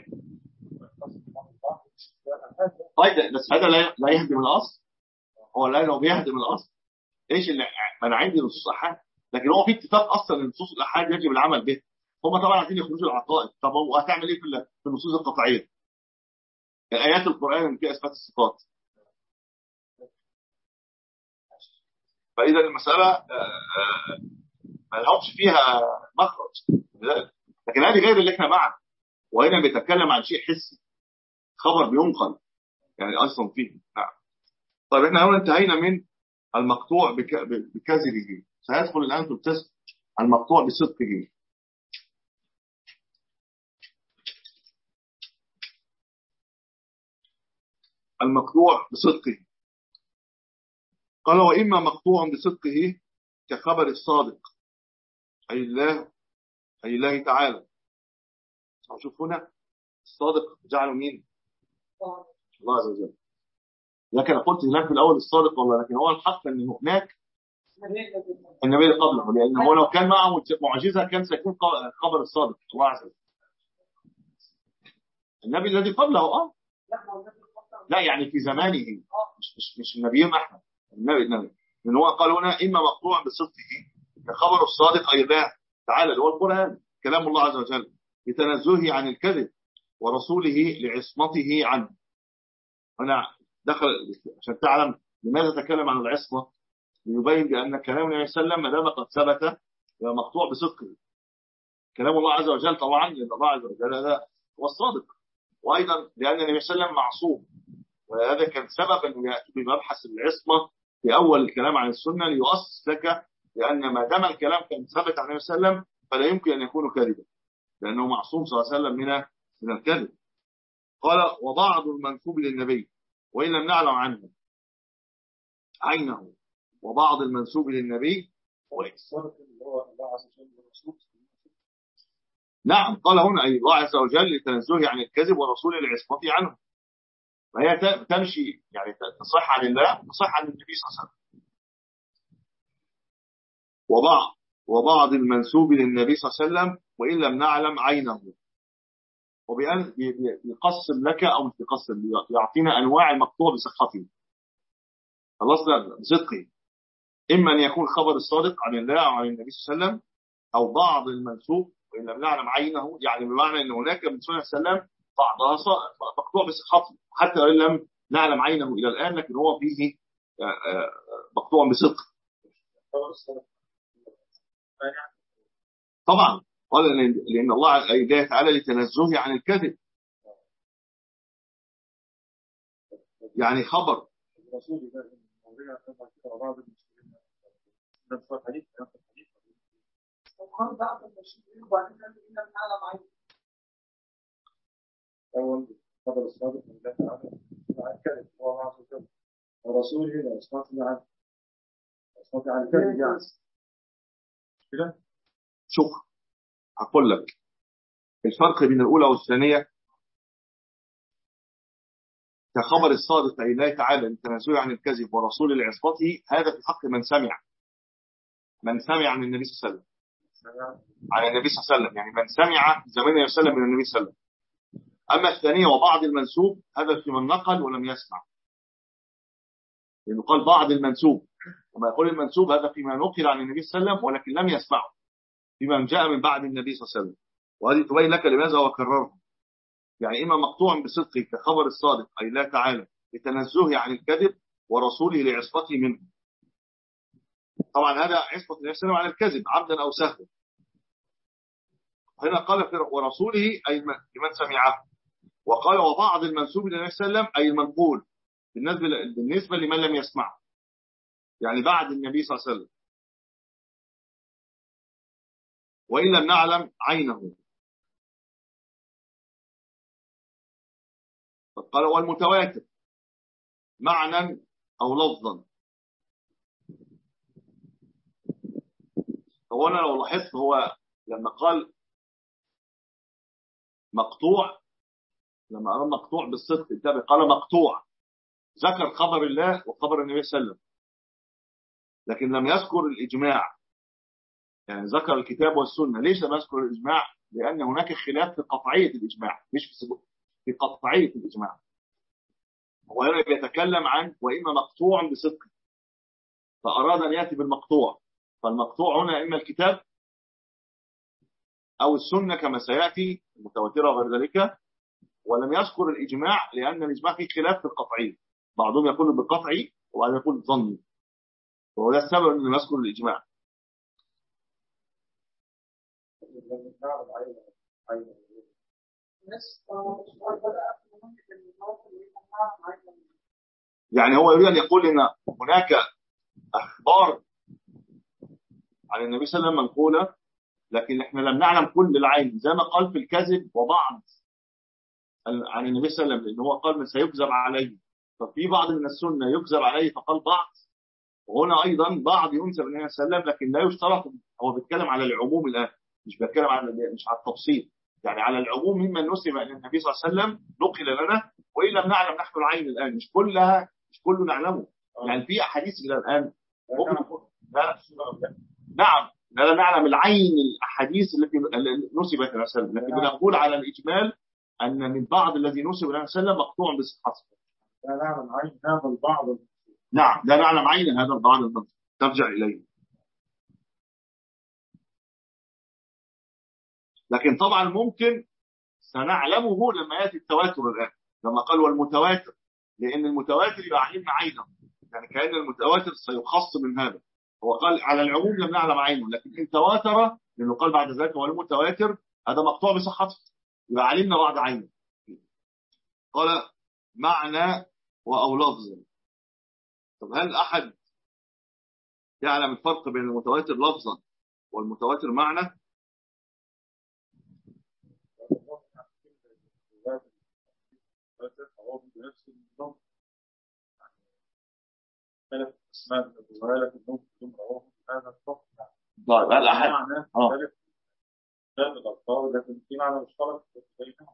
طيب بس هذا لا يهدم الأصل، هو لا لو بيهدم الأصل إيش اللي أنا عندي نصوص أحد، لكن هو في اتفاق أصلا ان نصوص الأحاد يجب العمل به. هم طبعا عايزين يخرجوا العقائد، طب وهتعمل إيه في النصوص القطعية؟ آيات القرآن اللي فيها إثبات الصفات. فإذا المسألة ما لهمش فيها مخرج. لكن هذه غير اللي احنا معنا، وهنا بيتكلم عن شيء حسي، خبر بينقل يعني اصلا فيه. نعم. طيب احنا هنا انتهينا من المقطوع بكذبه، سيدخل الان في القسم المقطوع بصدقه. المقطوع بصدقه قال: وإما مقطوع بصدقه كخبر الصادق أي الله أي الله تعالى. شوف هنا الصادق جعله مين؟ الله عز وجل. لكن قلت هناك في الأول الصادق والله، لكن هو الحق أن هناك النبي قبله، لأنه هو لو كان معه معجزة كان سيكون خبر الصادق الله عز وجل. النبي الذي قبله اه لا يعني في زمانه، مش مش مش النبي احمد، النبي النبي لأن هو قال هنا إما مقطوع بصدقه كخبر الصادق أي الله تعالى اللي هو القرآن كلام الله عز وجل لتنزهه عن الكذب ورسوله لعصمته عنه. هنا دخل عشان تعلم لماذا تكلم عن العصمة، ليبين بأن كلام النبي صلى الله عليه وسلم ما دام قد ثبت مقطوع بصدقه. كلام الله عز وجل طبعا لأن الله عز وجل هذا هو الصادق، وأيضا لأن النبي صلى الله عليه وسلم معصوم، وهذا كان سبب أنه يأتي بمبحث العصمة في أول الكلام عن السنة ليؤسس لك لأن ما دام الكلام كان ثبت عن النبي صلى الله عليه وسلم فلا يمكن أن يكون كذبا، لأنه معصوم صلى الله عليه وسلم من من الكذب. قال: وبعض المنسوب للنبي وإن لم نعلم عنه عينه. وبعض المنسوب للنبي هو الله عز وجل. نعم قال هنا أي الله عز وجل لتنزهه عن الكذب ورسول العصمة عنه، فهي تمشي يعني تصح عن الله تصح عن النبي صلى الله عليه وسلم. وبعض وبعض المنسوب للنبي صلى الله عليه وسلم وإن لم نعلم عينه، وبأن يقسم لك أو يقسم يعطينا أنواع المقطوع بصحته خلصنا بصدقه، إما أن يكون خبر الصادق عن الله أو عن النبي صلى الله عليه وسلم، أو بعض المنسوب وإن لم نعلم عينه، يعني بمعنى أن هناك من سنة السلام بعضها مقطوع بصحته حتى وإن لم نعلم عينه إلى الآن، لكن هو فيه مقطوع بصدق. طبعا قال لأن الله أيديه تعالى لتنزهه عن الكذب، يعني خبر أول خبر الصادق من الله تعالى عن الكذب هو الله عز وجل ورسوله لعصمته عن عصمته عن الكذب. يعني كده شوف هقول لك الفرق بين الأولى والثانية. كخبر الصادق أي الله تعالى لتنزهه عن الكذب ورسول لعصمته، هذا في حق من سمع من سمع من النبي صلى الله عليه وسلم عن النبي صلى الله عليه وسلم، يعني من سمع زمان النبي صلى الله عليه وسلم من النبي صلى الله عليه وسلم. أما الثانية وبعض المنسوب هذا في من نقل ولم يسمع، لأنه قال بعض المنسوب، وما يقول المنسوب هذا فيما نقل عن النبي صلى الله عليه وسلم ولكن لم يسمعه فيما جاء من بعد النبي صلى الله عليه وسلم. وهذه تبين لك لماذا هو كررها، يعني إما مقطوع بصدقه كخبر الصادق أي الله تعالى لتنزهه عن الكذب ورسوله لعصمته منه. طبعا هذا عصمة النبي صلى الله عليه وسلم عن الكذب عمدا أو سهوا. هنا قال ورسوله أي لمن سمعه، وقال وبعض المنسوب للنبي صلى الله عليه وسلم أي المنقول بالنسبة بالنسبة لمن لم يسمعه، يعني بعد النبي صلى الله عليه وسلم. وإن لم نعلم عينه. قال والمتواتر معنى أو لفظا. هو أنا لو لاحظت هو لما قال مقطوع، لما قال مقطوع بالصدق انتبه قال مقطوع، ذكر خبر الله وخبر النبي صلى الله عليه وسلم لكن لم يذكر الإجماع، يعني ذكر الكتاب والسنة. ليش لم يذكر الإجماع؟ لأن هناك خلاف في قطعية الإجماع مش في سبب في قطعية الإجماع. هو هنا بيتكلم عن وإما مقطوع بصدق، فأراد أن يأتي بالمقطوع، فالمقطوع هنا إما الكتاب أو السنة كما سيأتي المتواترة وغير ذلك، ولم يذكر الإجماع لأن الإجماع فيه خلاف في القطعية، بعضهم يقول بالقطعي وبعضهم يقول بالظني، وهو ده السبب أنه يذكر الإجماع. يعني هو يريد أن يقول إن هناك أخبار عن النبي صلى الله عليه وسلم منقولة، لكن احنا لم نعلم كل العين، زي ما قال في الكذب وبعض عن النبي صلى الله عليه وسلم، لأن هو قال من سيكذب عليه، ففي بعض من السنة يكذب عليه فقال بعض، وهنا أيضا بعض ينسب النبي صلى الله عليه وسلم، لكن لا يشترط. هو بيتكلم على العموم الآن، مش بيتكلم على مش على التفصيل، يعني على العموم ممن نسب إلى النبي صلى الله عليه وسلم نقل لنا، وإن لم نعلم نحن العين الآن، مش كلها مش كله نعلمه. يعني في أحاديث إلى الآن لا نعم لا نعلم العين الأحاديث التي نسبت إلى النبي صلى الله عليه وسلم، لكن بنقول على الإجمال أن من بعض الذي نسب إلى النبي صلى الله عليه وسلم مقطوع بصحته. لا نعلم عين هذا البعض. نعم لا نعلم عين هذا البعض الذي ترجع إليه. لكن طبعا ممكن سنعلمه لما يأتي التواتر الآن، لما قال والمتواتر، لأن المتواتر يبقى علمنا عينه، يعني كأن المتواتر سيخص من هذا. هو قال على العموم لم نعلم عينه، لكن إن تواتر، لأنه قال بعد ذلك والمتواتر هذا مقطوع بصحته، يبقى علمنا بعض عينه. قال معنى أو لفظ. طب هل أحد يعلم الفرق بين المتواتر لفظا والمتواتر معنى؟ طيب هل أحد اه لكن في معنى مشترك بينهم.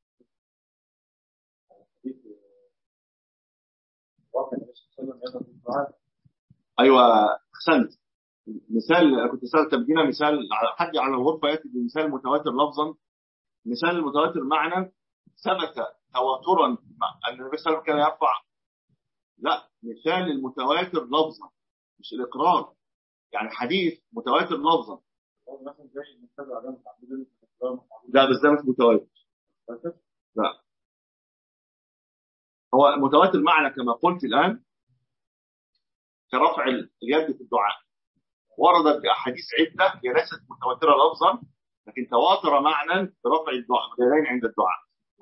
ايوه احسنت. مثال كنت سألت تبدينا مثال على حد على الغرفه ياتي بمثال متواتر لفظا، مثال المتواتر معنى ثبت تواترا ان النبي صلى الله عليه وسلم كان يرفع. لا، مثال المتواتر لفظا مش الاقرار، يعني حديث متواتر لفظا. لا بس ده مش متواتر. لا هو متواتر معنى كما قلت الان كرفع اليد في الدعاء، وردت بأحاديث عدة هي ليست متواترة لفظا، لكن تواتر معنى برفع الدعاء اليدين عند الدعاء.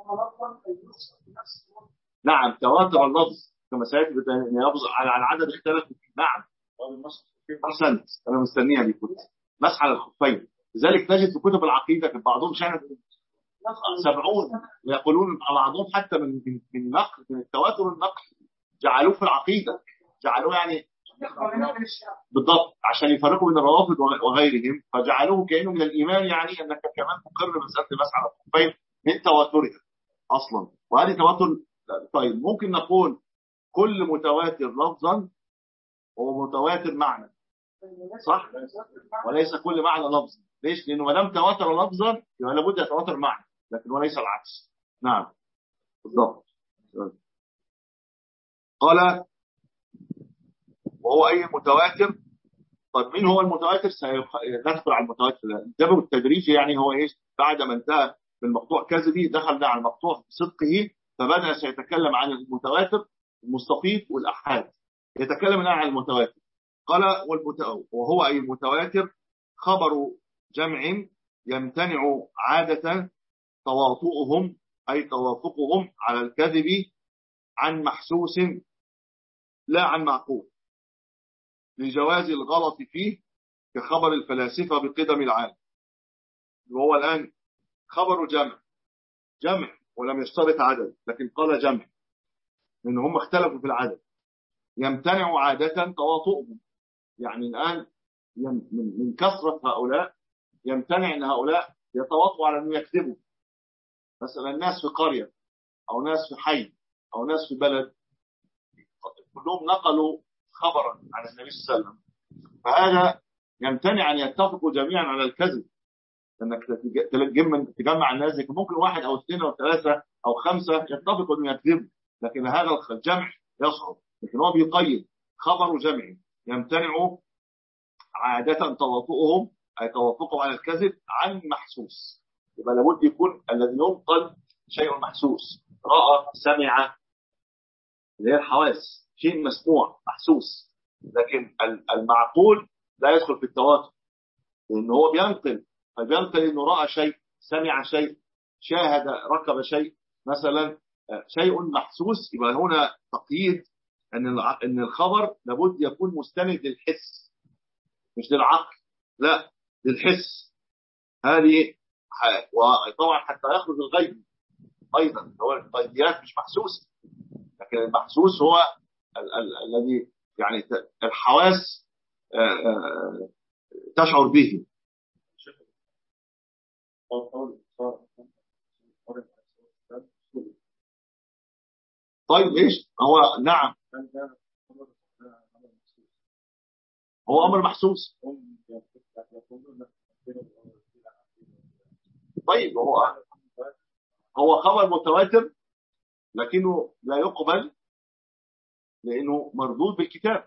نعم تواتر اللفظ كما سيأتي يبظ على العدد اختلف. نعم أحسنت، أنا مستنيها دي كنت مسح على الخفين. لذلك تجد في كتب العقيدة في بعضهم شأن سبعون يقولون على بعضهم حتى من من نقل من التواتر النقل جعلوه في العقيدة، جعلوه يعني بالضبط عشان يفرقوا بين الروافض وغيرهم، فجعلوه كأنه من الإيمان، يعني أنك كمان مقر بمسألة المسح على الخفين من تواترها أصلا، وهذه تواتر. طيب ممكن نقول كل متواتر لفظا هو متواتر معنى، صح؟ وليس كل معنى لفظا. ليش؟ لأنه ما دام تواتر لفظا يبقى لابد يتواتر معنى، لكن وليس العكس. نعم بالضبط. قال وهو أي متواتر. طيب مين هو المتواتر؟ سندخل على المتواتر ده بالتدريج، يعني هو ايش؟ بعد ما انتهى من مقطوع كذبه دخلنا على المقطوع صدقه، فبدأ سيتكلم عن المتواتر المستفيض والأحاد. يتكلم الآن عن المتواتر. قال وهو أي المتواتر خبر جمع يمتنع عادة تواطؤهم أي توافقهم على الكذب عن محسوس لا عن معقول، لجواز الغلط فيه كخبر الفلاسفة بقدم العالم. وهو الآن خبر جمع جمع ولم يشترط عدد، لكن قال جمع لأن هم اختلفوا في العدد. يمتنع عادة تواطؤهم، يعني الآن من كثرة هؤلاء يمتنع أن هؤلاء يتواطؤوا على أن يكذبوا. مثلا الناس في قرية أو ناس في حي أو ناس في بلد كلهم نقلوا خبرا عن النبي صلى الله عليه وسلم، فهذا يمتنع أن يتفقوا جميعا على الكذب، انك تجمع الناس، ممكن واحد او اثنين او ثلاثه او خمسه يتفقوا ان يكذبوا، لكن هذا الجمع يصعب. لكن هو بيقيد خبر جمع يمتنع عاده تواطؤهم اي توافقهم على الكذب عن محسوس، يبقى لابد يكون الذي ينقل شيء محسوس، راى سمع، اللي هي الحواس، شيء مسموع محسوس. لكن المعقول لا يدخل في التواتر لان هو بينقل فبينقل انه راى شيء، سمع شيء، شاهد، ركب شيء مثلا، شيء محسوس، يبقى هنا تقييد ان ان الخبر لابد يكون مستند للحس مش للعقل، لا للحس. هذه وطبعا حتى يخرج الغيب ايضا، هو الغيبيات مش محسوسه، لكن المحسوس هو الذي يعني الحواس تشعر به. طيب ايش هو؟ نعم هو امر محسوس. طيب هو هو خبر متواتر لكنه لا يقبل لانه مردود بالكتاب،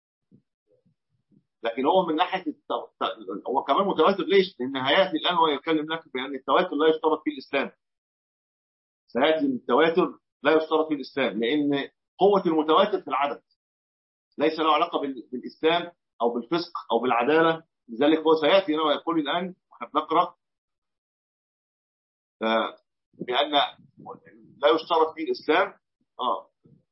لكن هو من ناحيه التو... هو كمان متواتر. ليش؟ لان هياتي الان ويتكلم لك بان التواتر لا يشترط فيه الاسلام. سياتي التواتر لا يشترط فيه الاسلام لان قوه المتواتر في العدد، ليس له علاقه بالاسلام او بالفسق او بالعداله. لذلك هو سياتي هنا ويقول الان احنا بنقرا بان لا يشترط فيه الاسلام. اه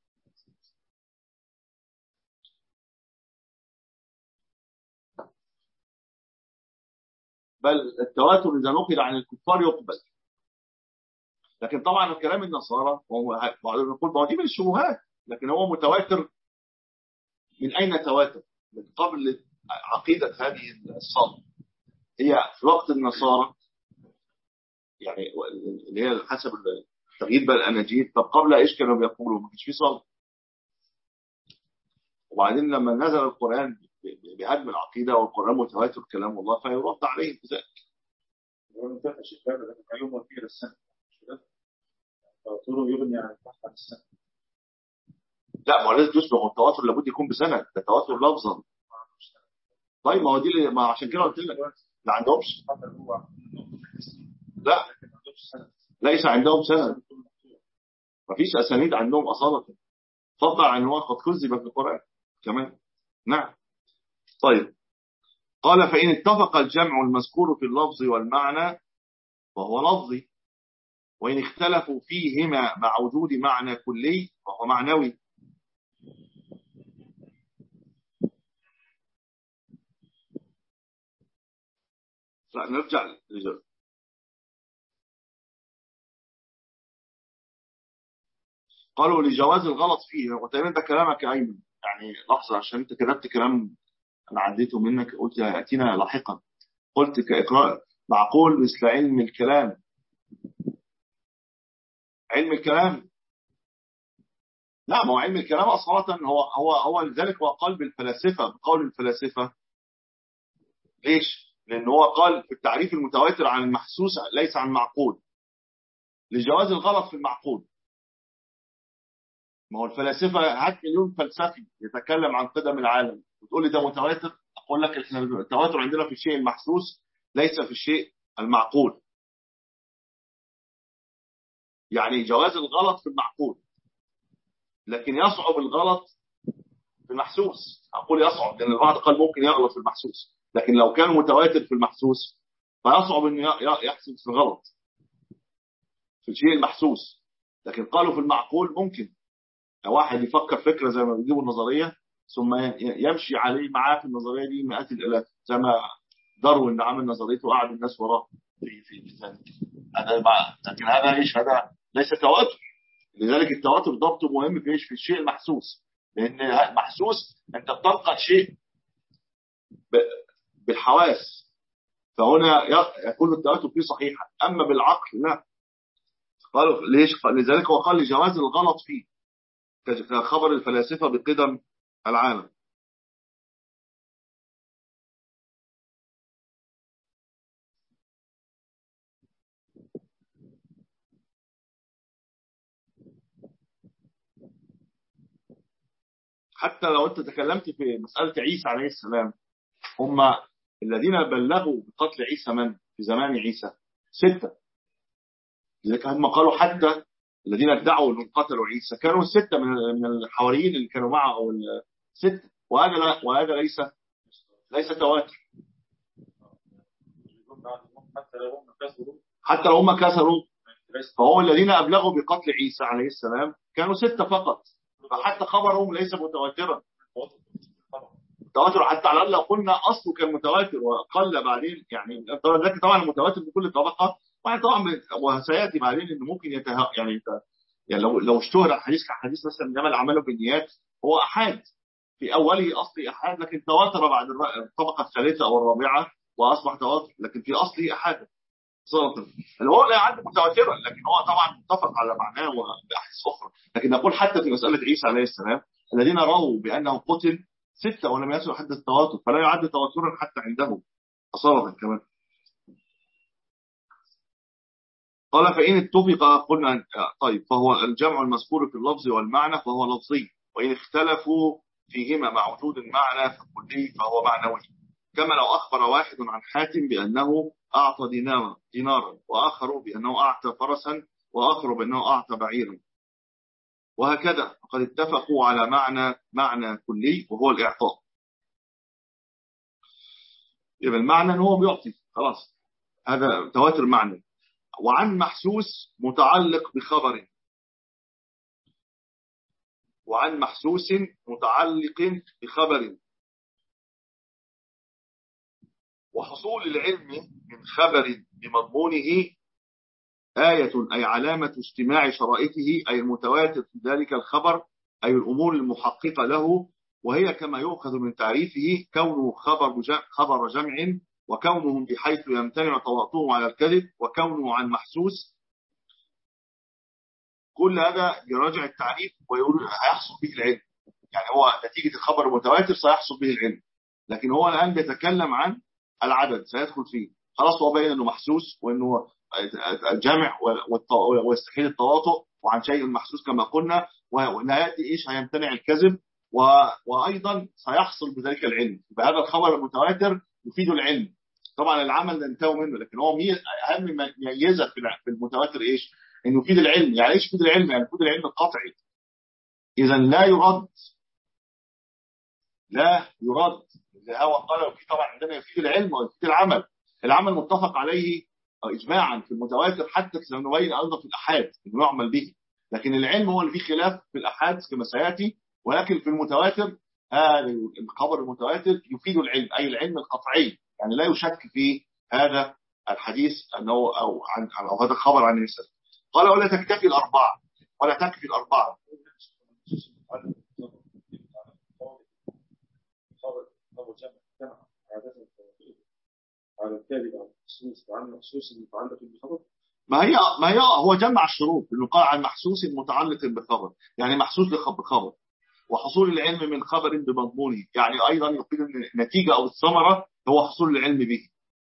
بل التواتر اذا نقل عن الكفار يقبل. لكن طبعا الكلام النصارى وهو نقول ما دي من الشبهات، لكن هو متواتر. من اين تواتر؟ من قبل عقيده هذه الصلاه. هي في وقت النصارى يعني اللي هي حسب تغيير بقى الاناجيل، طب قبل ايش كانوا بيقولوا؟ ما كانش في صلاه. وبعدين لما نزل القران بهدم العقيده والقران متواتر كلام الله فيرد عليه بذلك. هو منتفع الشباب ده كان يوم وفير السنه تواتره يغني عن البحث عن السنه. لا ما هو لازم يصبح التواتر لابد يكون بسند، ده تواتر لفظا. طيب ما هو دي ما عشان كده قلت لك ما عندهمش. لا ليس عندهم سند، ما فيش اسانيد عندهم اصاله، فضل عن هو قد كذب في القران كمان. نعم. طيب قال فإن اتفق الجمع المذكور في اللفظ والمعنى فهو لفظي، وإن اختلفوا فيهما مع وجود معنى كلي فهو معنوي. لا نرجع للجمع. قالوا لجواز الغلط فيه، وتقريبا ده كلامك يا أيمن يعني. لحظة عشان أنت كتبت كلام أنا عديته منك، قلت يأتينا لاحقا. قلت كإقراء معقول مثل علم الكلام. علم الكلام لا، ما هو علم الكلام أصالة هو هو هو لذلك هو قلب الفلاسفة بقول الفلاسفة. ليش؟ لأن هو قال في التعريف المتواتر عن المحسوس ليس عن معقول، لجواز الغلط في المعقول. ما هو الفلاسفة هات مليون فلسفي يتكلم عن قدم العالم وتقول لي ده متواتر، أقول لك احنا التواتر عندنا في الشيء المحسوس ليس في الشيء المعقول. يعني جواز الغلط في المعقول، لكن يصعب الغلط في المحسوس. أقول يصعب لأن البعض قال ممكن يغلط في المحسوس، لكن لو كان متواتر في المحسوس فيصعب أن يحصل في الغلط في الشيء المحسوس. لكن قالوا في المعقول ممكن واحد يفكر فكرة زي ما بيجيبوا النظرية ثم يمشي عليه معاه في النظرية دي مئات الآلاف، زي ما داروين عمل نظريته وقعد الناس وراه في في مثال هذا. لكن هذا ايش؟ هذا ليس تواتر. لذلك التواتر ضبطه مهم في ايش؟ في الشيء المحسوس، لأن محسوس أنت بتلقى شيء بالحواس، فهنا يكون التواتر فيه صحيحا. أما بالعقل لا. قالوا ليش؟ لذلك هو قال لجواز الغلط فيه كخبر الفلاسفة بقدم العالم. حتى لو أنت تكلمت في مسألة عيسى عليه السلام، هم الذين بلغوا بقتل عيسى من في زمان عيسى ستة. لذلك هم قالوا حتى الذين ادعوا أنهم قتلوا عيسى كانوا ستة من الحواريين اللي كانوا معه أو ستة. وهذا وهذا ليس ليس تواتر. حتى لو هم كسروا حتى لو هم كسروا. فهو الذين أبلغوا بقتل عيسى عليه السلام كانوا ستة فقط، فحتى خبرهم ليس متواترا. تواتر حتى على الأقل لو قلنا أصله كان متواتر وقل بعدين، يعني لكن طبعا المتواتر بكل طبقة، طبعا وسيأتي بعدين إنه ممكن يته يعني يعني لو لو اشتهر الحديث كحديث مثلا إنما الأعمال بالنيات، هو أحاد في أوله أصلي أحاد، لكن تواتر بعد الطبقة الثالثة أو الرابعة وأصبح تواتر، لكن في أصله أحاد صراحة. هو لا يعد متواترا، لكن هو طبعا متفق على معناه وبأحاديث أخرى. لكن نقول حتى في مسألة عيسى عليه السلام الذين رأوا بأنه قتل ستة ولم يصلوا حد التواتر، فلا يعد تواترا حتى عندهم أصالة كمان. قال فإن اتفق قلنا طيب فهو الجمع المذكور في اللفظ والمعنى فهو لفظي، وإن اختلفوا فيهما مع وجود المعنى فكلي فهو معنوي. كما لو أخبر واحد عن حاتم بأنه أعطى دينارا دينارا وآخر بأنه أعطى فرسا وآخر بأنه أعطى بعيرا، وهكذا فقد اتفقوا على معنى معنى كلي وهو الإعطاء. يبقى المعنى أنه بيعطي خلاص، هذا تواتر معنى. وعن محسوس متعلق بخبر، وعن محسوس متعلق بخبر، وحصول العلم من خبر بمضمونه آية أي علامة اجتماع شرائطه أي المتواتر في ذلك الخبر أي الأمور المحققة له، وهي كما يؤخذ من تعريفه كونه خبر جمع, خبر جمع وكونهم بحيث يمتنع تواطؤه على الكذب وكونه عن محسوس. كل هذا يراجع التعريف ويقول هيحصل به العلم، يعني هو نتيجة الخبر المتواتر سيحصل به العلم، لكن هو الآن بيتكلم عن العدد سيدخل فيه. خلاص هو بين أنه محسوس وأنه جمع ويستحيل التواطؤ وعن شيء محسوس كما قلنا، ونهاية إيش هيمتنع الكذب وأيضا سيحصل بذلك العلم. فهذا الخبر المتواتر يفيد العلم، طبعا العمل ننتهي منه، لكن هو أهم ما يميزه في المتواتر إيش؟ إنه يفيد العلم. يعني إيش يفيد العلم؟ يعني يفيد العلم القطعي، إذا لا يرد لا يرد. هو قال في طبعا عندنا يفيد العلم ويفيد العمل. العمل متفق عليه إجماعا في المتواتر، حتى سنبين أيضا في الأحاد إنه يعمل به، لكن العلم هو اللي فيه خلاف في الأحاد كما سيأتي. ولكن في المتواتر هذا الخبر المتواتر يفيد العلم أي العلم القطعي، يعني لا يشك في هذا الحديث أنه أو عن أو هذا الخبر عن النبي. قال ولا تكتفي الأربعة ولا تكفي الأربعة. على التالي على المحسوس وعن محسوس متعلق بخبر. ما هي ما هي هو جمع الشروط اللي قال عن محسوس متعلق بخبر، يعني محسوس بخبر، وحصول العلم من خبر بمضمونه، يعني أيضا يفيد النتيجة أو الثمرة هو حصول العلم به.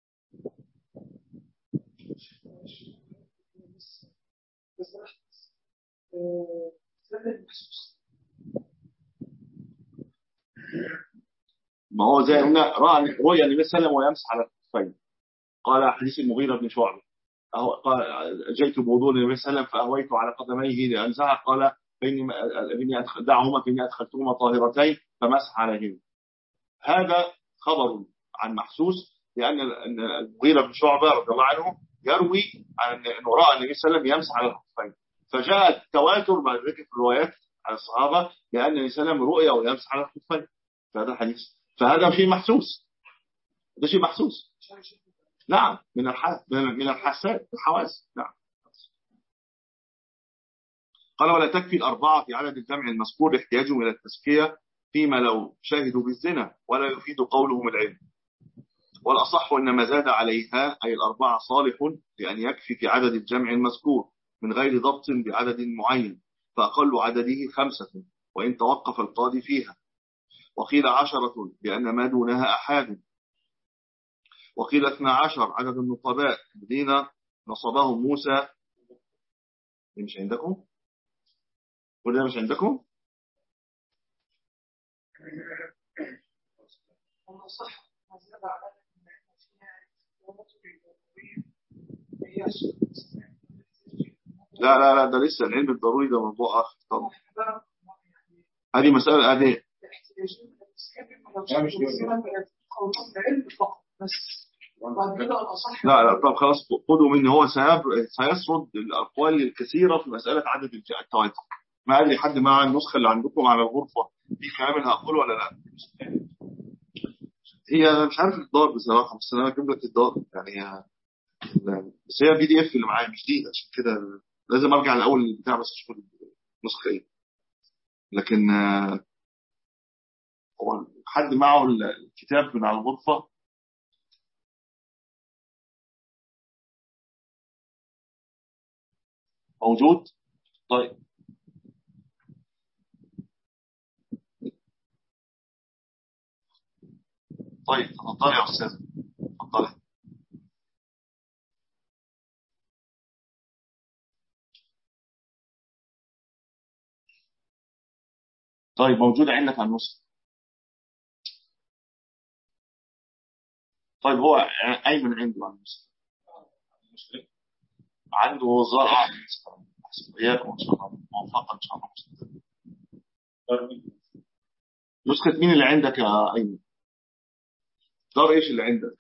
ما هو زي هنا رأى رؤيا النبي صلى الله عليه وسلم ويمسح على الخفين. قال حديث المغيرة بن شعبة قال جئت بوضوء النبي صلى الله عليه وسلم فأهويت على قدميه لأنزعها، قال فإني دعهما فإني أدخلتهما طاهرتين فمسح عليهما. هذا خبر عن محسوس، لأن المغيرة بن شعبة رضي الله عنه يروي عن أنه رأى النبي صلى الله عليه وسلم يمسح على الخفين، فجاء التواتر بعد ذلك في الروايات عن الصحابة بأن النبي صلى الله عليه وسلم رؤيا ويمسح على الخفين. فهذا حديث، فهذا شيء محسوس، ده شيء محسوس. نعم من الحاس من الحاسات الحواس. نعم. قال ولا تكفي الأربعة في عدد الجمع المذكور احتياجهم إلى التزكية فيما لو شهدوا بالزنا ولا يفيد قولهم العلم، والأصح أن ما زاد عليها أي الأربعة صالح لأن يكفي في عدد الجمع المذكور من غير ضبط بعدد معين، فأقل عدده خمسة وإن توقف القاضي فيها، وقيل عشرة لأن ما دونها أحاد، وقيل اثنا عشر عدد النقباء الذين نصبهم موسى. مش عندكم؟ وده مش عندكم؟ لا لا لا ده لسه العلم الضروري ده موضوع آخر طبعا. هذه مسألة هذه لا لا طب خلاص خدوا مني، هو سيب- سيسرد الأقوال الكثيرة في مسألة عدد التواتر. ما أدري حد مع النسخة اللي عندكم على الغرفة في كلام اللي هقوله ولا لا؟ هي أنا مش عارف الدار بصراحة، بس أنا أجيب لك الدار يعني هي- بس هي بي دي إف اللي معايا مش دي، عشان كده لازم أرجع لأول البتاع بس أشوف النسخة إيه. لكن آه، هو حد معه الكتاب من على الغرفة؟ موجود؟ طيب طيب اتفضلي يا أستاذ، اتفضلي. طيب موجود عندك على النسخة؟ طيب هو أيمن عنده على النسخة، عنده زرع إياكم إن شاء الله موفقا إن شاء الله. نسخة مين اللي عندك يا أيمن؟ دار إيش اللي عندك؟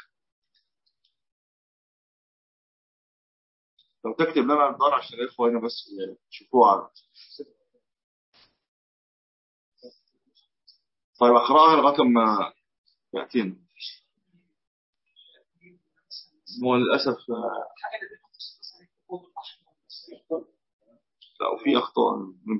لو تكتب لنا الدار عشان الإخوة هنا بس يشوفوها. طيب أقرأها لغاية ما يأتينا. هو للأسف لا، وفي أخطاء.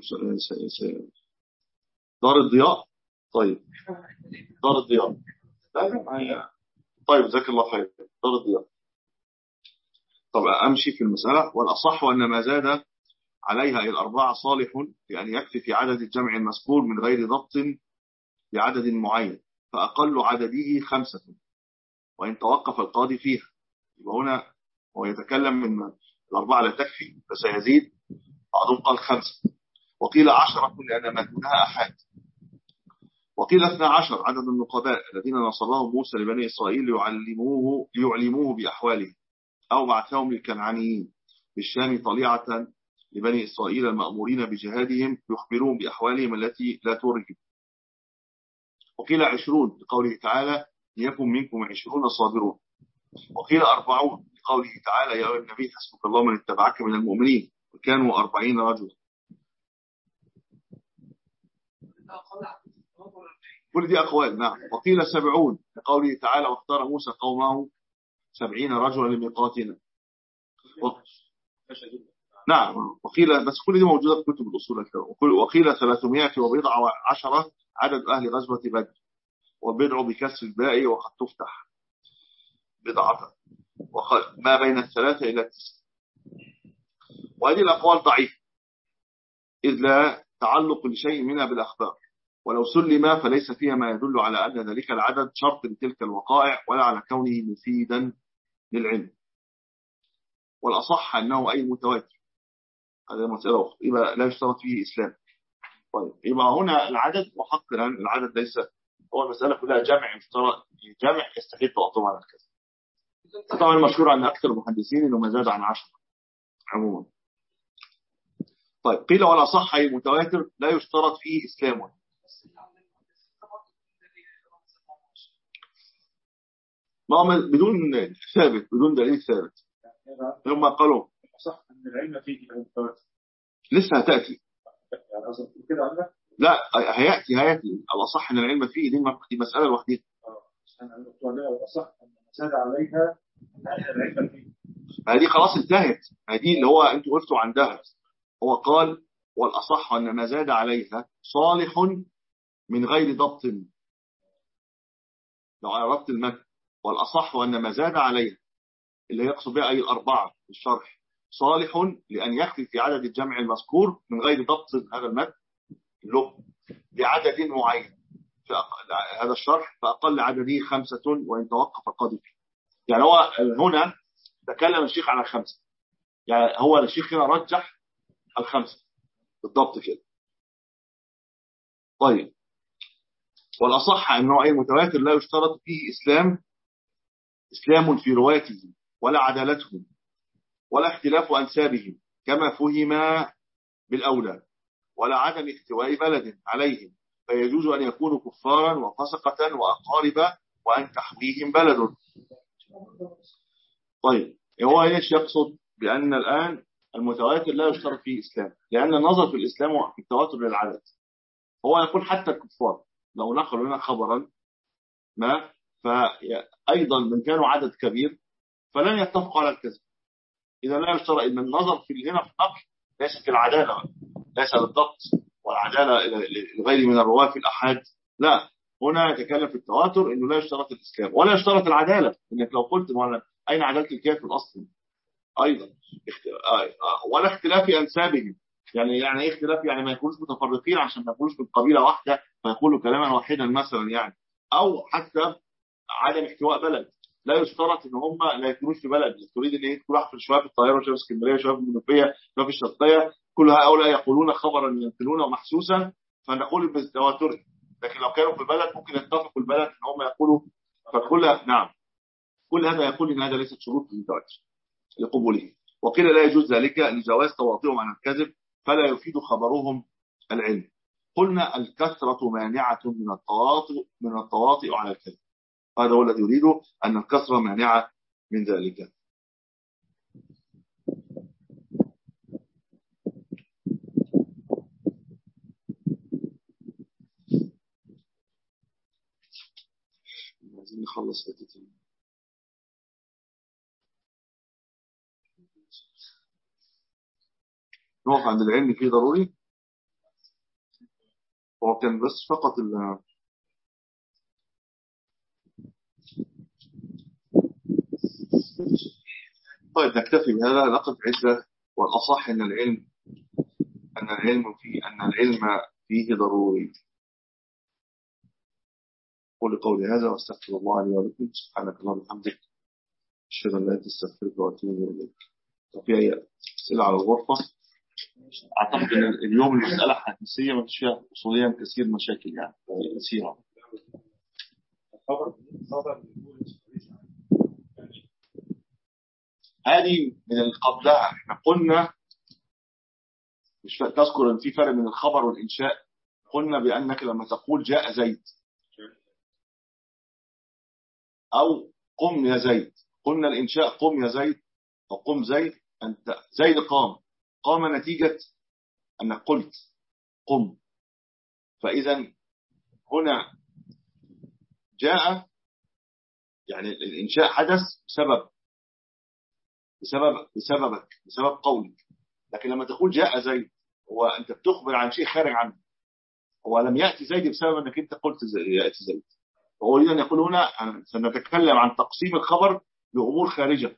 دار الضياء. طيب دار الضياء. لا لا معايا. طيب جزاك الله خير. دار الضياء. طب أمشي في المسألة. والأصح أن ما زاد عليها إلى الأربعة صالح لأن يكفي في عدد الجمع المذكور من غير ضبط بعدد معين، فأقل عدده خمسة وإن توقف القاضي فيها. يبقى هنا هو يتكلم من الأربعة لا تكفي فسيزيد، بعضهم قال خمسة، وقيل عشرة لأن ما دونها أحد، وقيل اثنا عشر عدد النقباء الذين نصرهم موسى لبني إسرائيل ليعلموه, ليعلموه بأحواله، أو بعثهم للكنعانيين بالشام طليعة لبني إسرائيل المأمورين بجهادهم يخبرون بأحوالهم التي لا ترجم. وقيل عشرون لقوله تعالى ليكن منكم عشرون صابرون. وقيل أربعون لقوله تعالى يا أيها النبي حسبك الله من اتبعك من المؤمنين، وكانوا أربعين رجلا. كل دي أقوال. نعم. وقيل سبعون لقوله تعالى واختار موسى قومه سبعين رجلا لميقاتنا. و... نعم. وقيل بس كل دي موجودة في كتب الأصول. وقيل ثلاثمائة وبضع وعشرة عدد أهل غزوة بدر، وبضع بكسر الباء وقد تفتح بضعة، ما بين الثلاثة إلى التسعة. وهذه الأقوال ضعيفة إذ لا تعلق لشيء منها بالأخبار، ولو سلم فليس فيها ما يدل على أن ذلك العدد شرط لتلك الوقائع ولا على كونه مفيدا للعلم. والأصح أنه أي متواتر. هذا مسألة أخرى يبقى لا يشترط فيه إسلام. طيب يبقى هنا العدد وحق العدد ليس هو المسألة كلها جمع يشترط، جمع يستحيل تقطعه على كذا. طبعا المشهور عن أكثر المحدثين إنه ما زاد عن عشرة عموما. طيب قيل ولا صح أي متواتر لا يشترط فيه إسلام. بدون ثابت، بدون دليل ثابت. هم قالوا صح ان العلم فيه المتواتر لسه هتأتي. يعني اصلا كده عندك لا هيأتي هيأتي الأصح ان العلم فيه دي دي مسألة لوحدها. اه انا قلت عليها والاصح ان زاد عليها العلم فيه. هذه خلاص انتهت، هذه اللي هو انتوا قلتوا عندها. هو قال والأصح ان ما زاد عليها صالح من غير ضبط. لو عرفت المتن والأصح ان ما زاد عليها اللي يقصد بها أي الأربعة في الشرح صالح لأن يخفي في عدد الجمع المذكور من غير ضبط هذا المتن له بعدد معين. هذا الشرح فأقل عدده خمسة وإن توقف القاضي فيه. يعني هو هنا تكلم الشيخ على خمسة، يعني هو الشيخ هنا رجح الخمسة بالضبط كده. طيب والأصح أنه أي متواتر لا يشترط فيه إسلام إسلام في رواته ولا عدالتهم ولا اختلاف أنسابهم كما فهم بالأولى، ولا عدم احتواء بلد عليهم، فيجوز أن يكونوا كفارا وفسقة وأقارب وأن تحويهم بلد. طيب هو ايش يقصد بأن الآن المتواتر لا يشترط فيه إسلام؟ لأن النظر في الإسلام في التواتر للعدد. هو يقول حتى الكفار لو نقلوا لنا خبرا ما، فأيضا من كانوا عدد كبير فلن يتفقوا على الكذب. إذا لا يشترط إن النظر في هنا في النقل ليس في العدالة، ليس للضبط والعدالة لغير من الرواة في الأحاد، لا، هنا يتكلم في التواتر إنه لا يشترط الإسلام ولا يشترط العدالة. إنك لو قلت أين عدالة الكافر الأصلي أيضا ولا اختلاف أنسابهم، يعني يعني ايه اختلاف؟ يعني ما يكونوش متفرقين عشان ما يكونوش من قبيلة واحدة فيقولوا كلاما واحدا مثلا يعني، أو حتى عدم احتواء بلد. لا يشترط ان هم لا يكونوش في بلد، تريد ان كل واحد شويه في القاهره وشويه في اسكندريه وشويه في المنوفيه وشويه في الشرقيه، كل هؤلاء يقولون خبرا ينقلونه محسوسا فنقول بالتواتر. لكن لو كانوا في البلد ممكن يتفقوا البلد ان هم يقولوا، فكل نعم كل هذا يقول ان هذا ليست شروط للتواتر لقبوله. وقيل لا يجوز ذلك لجواز تواطئهم عن الكذب فلا يفيد خبرهم العلم. قلنا الكثرة مانعة من التواطؤ من التواطؤ على الكذب، هذا هو الذي يريده، أن الكثرة مانعة من ذلك. عايزين نخلص حتتين. نقف عند العلم فيه ضروري. هو كان بس فقط ال طيب نكتفي بهذا، نقف عزة. والأصح أن العلم أن العلم فيه أن العلم فيه ضروري. قولي قولي هذا واستغفر الله لي ولكم. سبحانك اللهم وبحمدك أشهد أن لا إله إلا أنت أستغفرك وأتوب إليك. في أي أسئلة على الغرفة؟ أعتقد أن اليوم المسألة حديثية ما فيش فيها أصوليا كثير مشاكل يعني كثيرة. هذه من اللي قبلها احنا قلنا، مش تذكر ان في فرق بين الخبر والإنشاء؟ قلنا بأنك لما تقول جاء زيد أو قم يا زيد، قلنا الإنشاء قم يا زيد أو قم زيد، أنت زيد قام، قام نتيجة أنك قلت قم. فإذا هنا جاء يعني الإنشاء حدث بسبب بسبب بسببك بسبب قولك. لكن لما تقول جاء زيد هو أنت بتخبر عن شيء خارج عنه، هو لم يأتي زيد بسبب أنك أنت قلت يأتي زيد. هو أريد أن يقول هنا سنتكلم عن تقسيم الخبر لأمور خارجة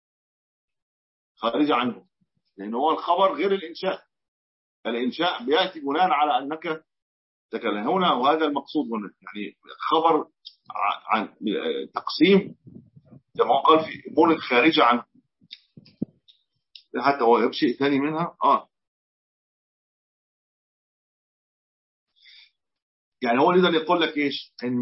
خارجة عنه، لأن هو الخبر غير الإنشاء. الإنشاء بيأتي بناء على أنك تكلم هنا، وهذا المقصود هنا، يعني خبر عن تقسيم كما قال في أمور خارجة عنه. حتى هو يبقى شيء ثاني منها آه يعني هو يقدر يقول لك إيش، إن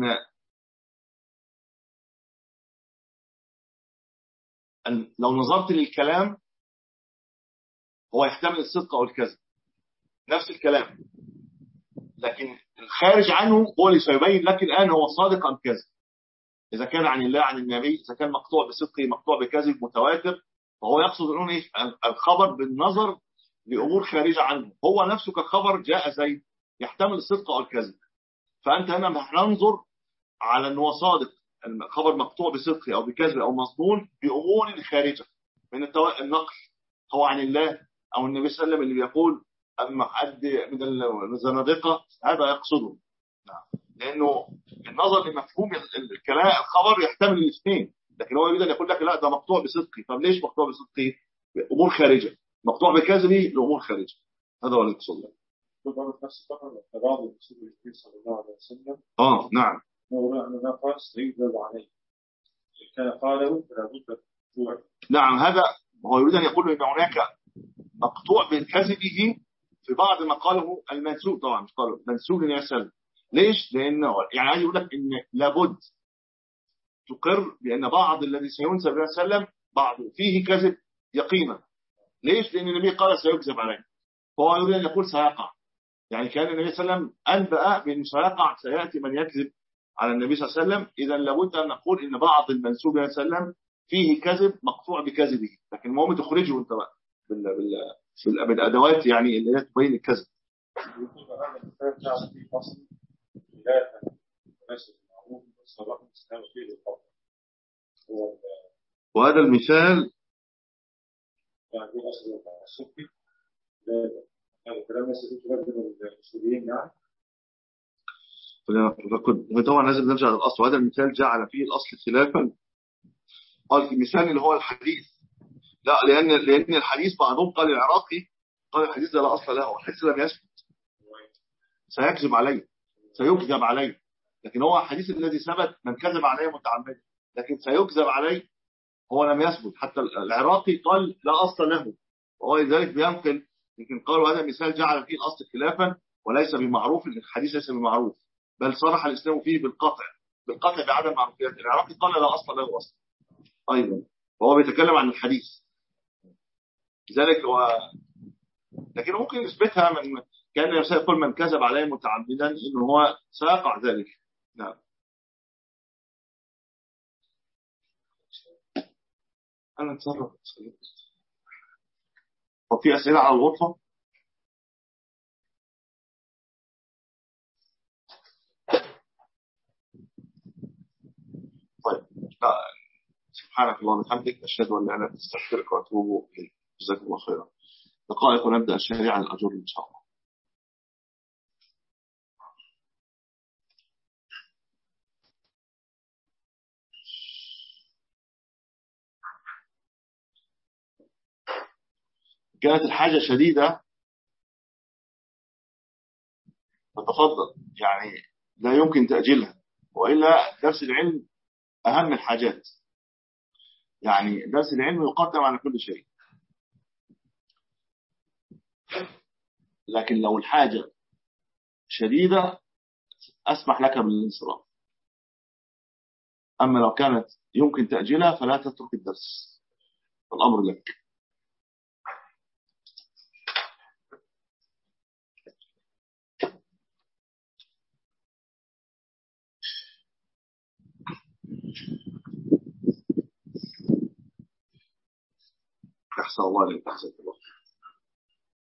أن لو نظرت للكلام هو يحتمل الصدق أو الكذب نفس الكلام، لكن الخارج عنه هو اللي سيبين لك الآن هو صادق أم كذب. إذا كان عن الله عن النبي، إذا كان مقطوع بصدقه مقطوع بكذب متواتر، فهو يقصد أنه إيش الخبر بالنظر لأمور خارجة عنه. هو نفسه كخبر جاء زيد يحتمل الصدق أو الكذب، فأنت هنا هننظر على أنه صادق، الخبر مقطوع بصدقه أو بكذب أو مصنون بأمور خارجة من النقل، هو عن الله أو النبي صلى الله عليه وسلم اللي بيقول أما حد من الزنادقة هذا يقصده. نعم. لأنه النظر لمفهوم الكلام الخبر يحتمل الاثنين، لكن هو يريد أن يقول لك لا ده مقطوع بصدقه. طب ليش مقطوع بصدقه؟ أمور خارجة. مقطوع بكذبه لأمور خارجة، هذا هو اللي يقصد له. نفس الفقرة بعض الرسول الكريم صلى الله عليه وسلم آه نعم ما قال سيكذب عليه كان قاله فلا بد من نعم. هذا هو يريد أن يقول إن هناك مقطوع بكذبه في بعض ما قاله المنسوب، طبعا مش قاله منسوب للنبي صلى الله عليه وسلم. ليش؟ لأنه يعني عايز يقول لك إن لابد تقر بأن بعض الذي سينسب للنبي صلى الله عليه وسلم بعض فيه كذب يقينا. ليش؟ لأن النبي قال سيكذب عليه، فهو يريد أن يقول سيقع. يعني كان النبي صلى الله عليه وسلم أنبأ بأن سيقع، سيأتي من يكذب على النبي صلى الله عليه وسلم، إذا لابد أن نقول إن بعض المنسوب إلى النبي صلى الله عليه وسلم فيه كذب مقطوع بكذبه، لكن المهم تخرجه أنت بقى بال... بال... بالأدوات يعني اللي هي تبين الكذب. يقول هذا المثال جعل فيه فصل خلافا وليس بالمعروف والصلاة الإسلام فيه للفضل. وهذا المثال يعني في أصل الصوفي هذا الكلام يستفيد من الأصوليين يعني. طبعا لازم نرجع للأصل. وهذا المثال جعل فيه الأصل خلافا. قال المثال اللي هو الحديث، لا لأن لأن الحديث بعضهم قال العراقي قال الحديث ده لا أصل له، الحديث لم يثبت، سيكذب عليه سيكذب عليه، لكن هو الحديث الذي ثبت من كذب عليه متعمدا، لكن سيكذب عليه هو لم يثبت. حتى العراقي قال لا أصل له، وهو لذلك بينقل، لكن قالوا هذا مثال جعل فيه الأصل خلافا وليس بمعروف، ان الحديث ليس بمعروف، بل صرح الإسلام فيه بالقطع بالقطع بعدم معروفيات. العراقي قال لا أصل له أصلا أيضا، وهو بيتكلم عن الحديث لذلك هو، لكن ممكن يثبتها من كان يقول من كذب عليه متعمدا انه هو سيقع ذلك. نعم. انا اتصرف. وفي اسئله على الغرفه؟ طيب. سبحانك اللهم وبحمدك اشهد ان لا اله الا انت استغفرك واتوب اليك. جزاكم الله خيرا. دقائق ونبدا الشريعه الاجر ان شاء الله. كانت الحاجه شديده فتفضل، يعني لا يمكن تاجيلها، والا درس العلم اهم الحاجات، يعني درس العلم يقدم على كل شيء. لكن لو الحاجة شديدة أسمح لك بالانصراف، أما لو كانت يمكن تأجيلها فلا تترك الدرس، الأمر لك. أحسن الله لك. أحسن الله.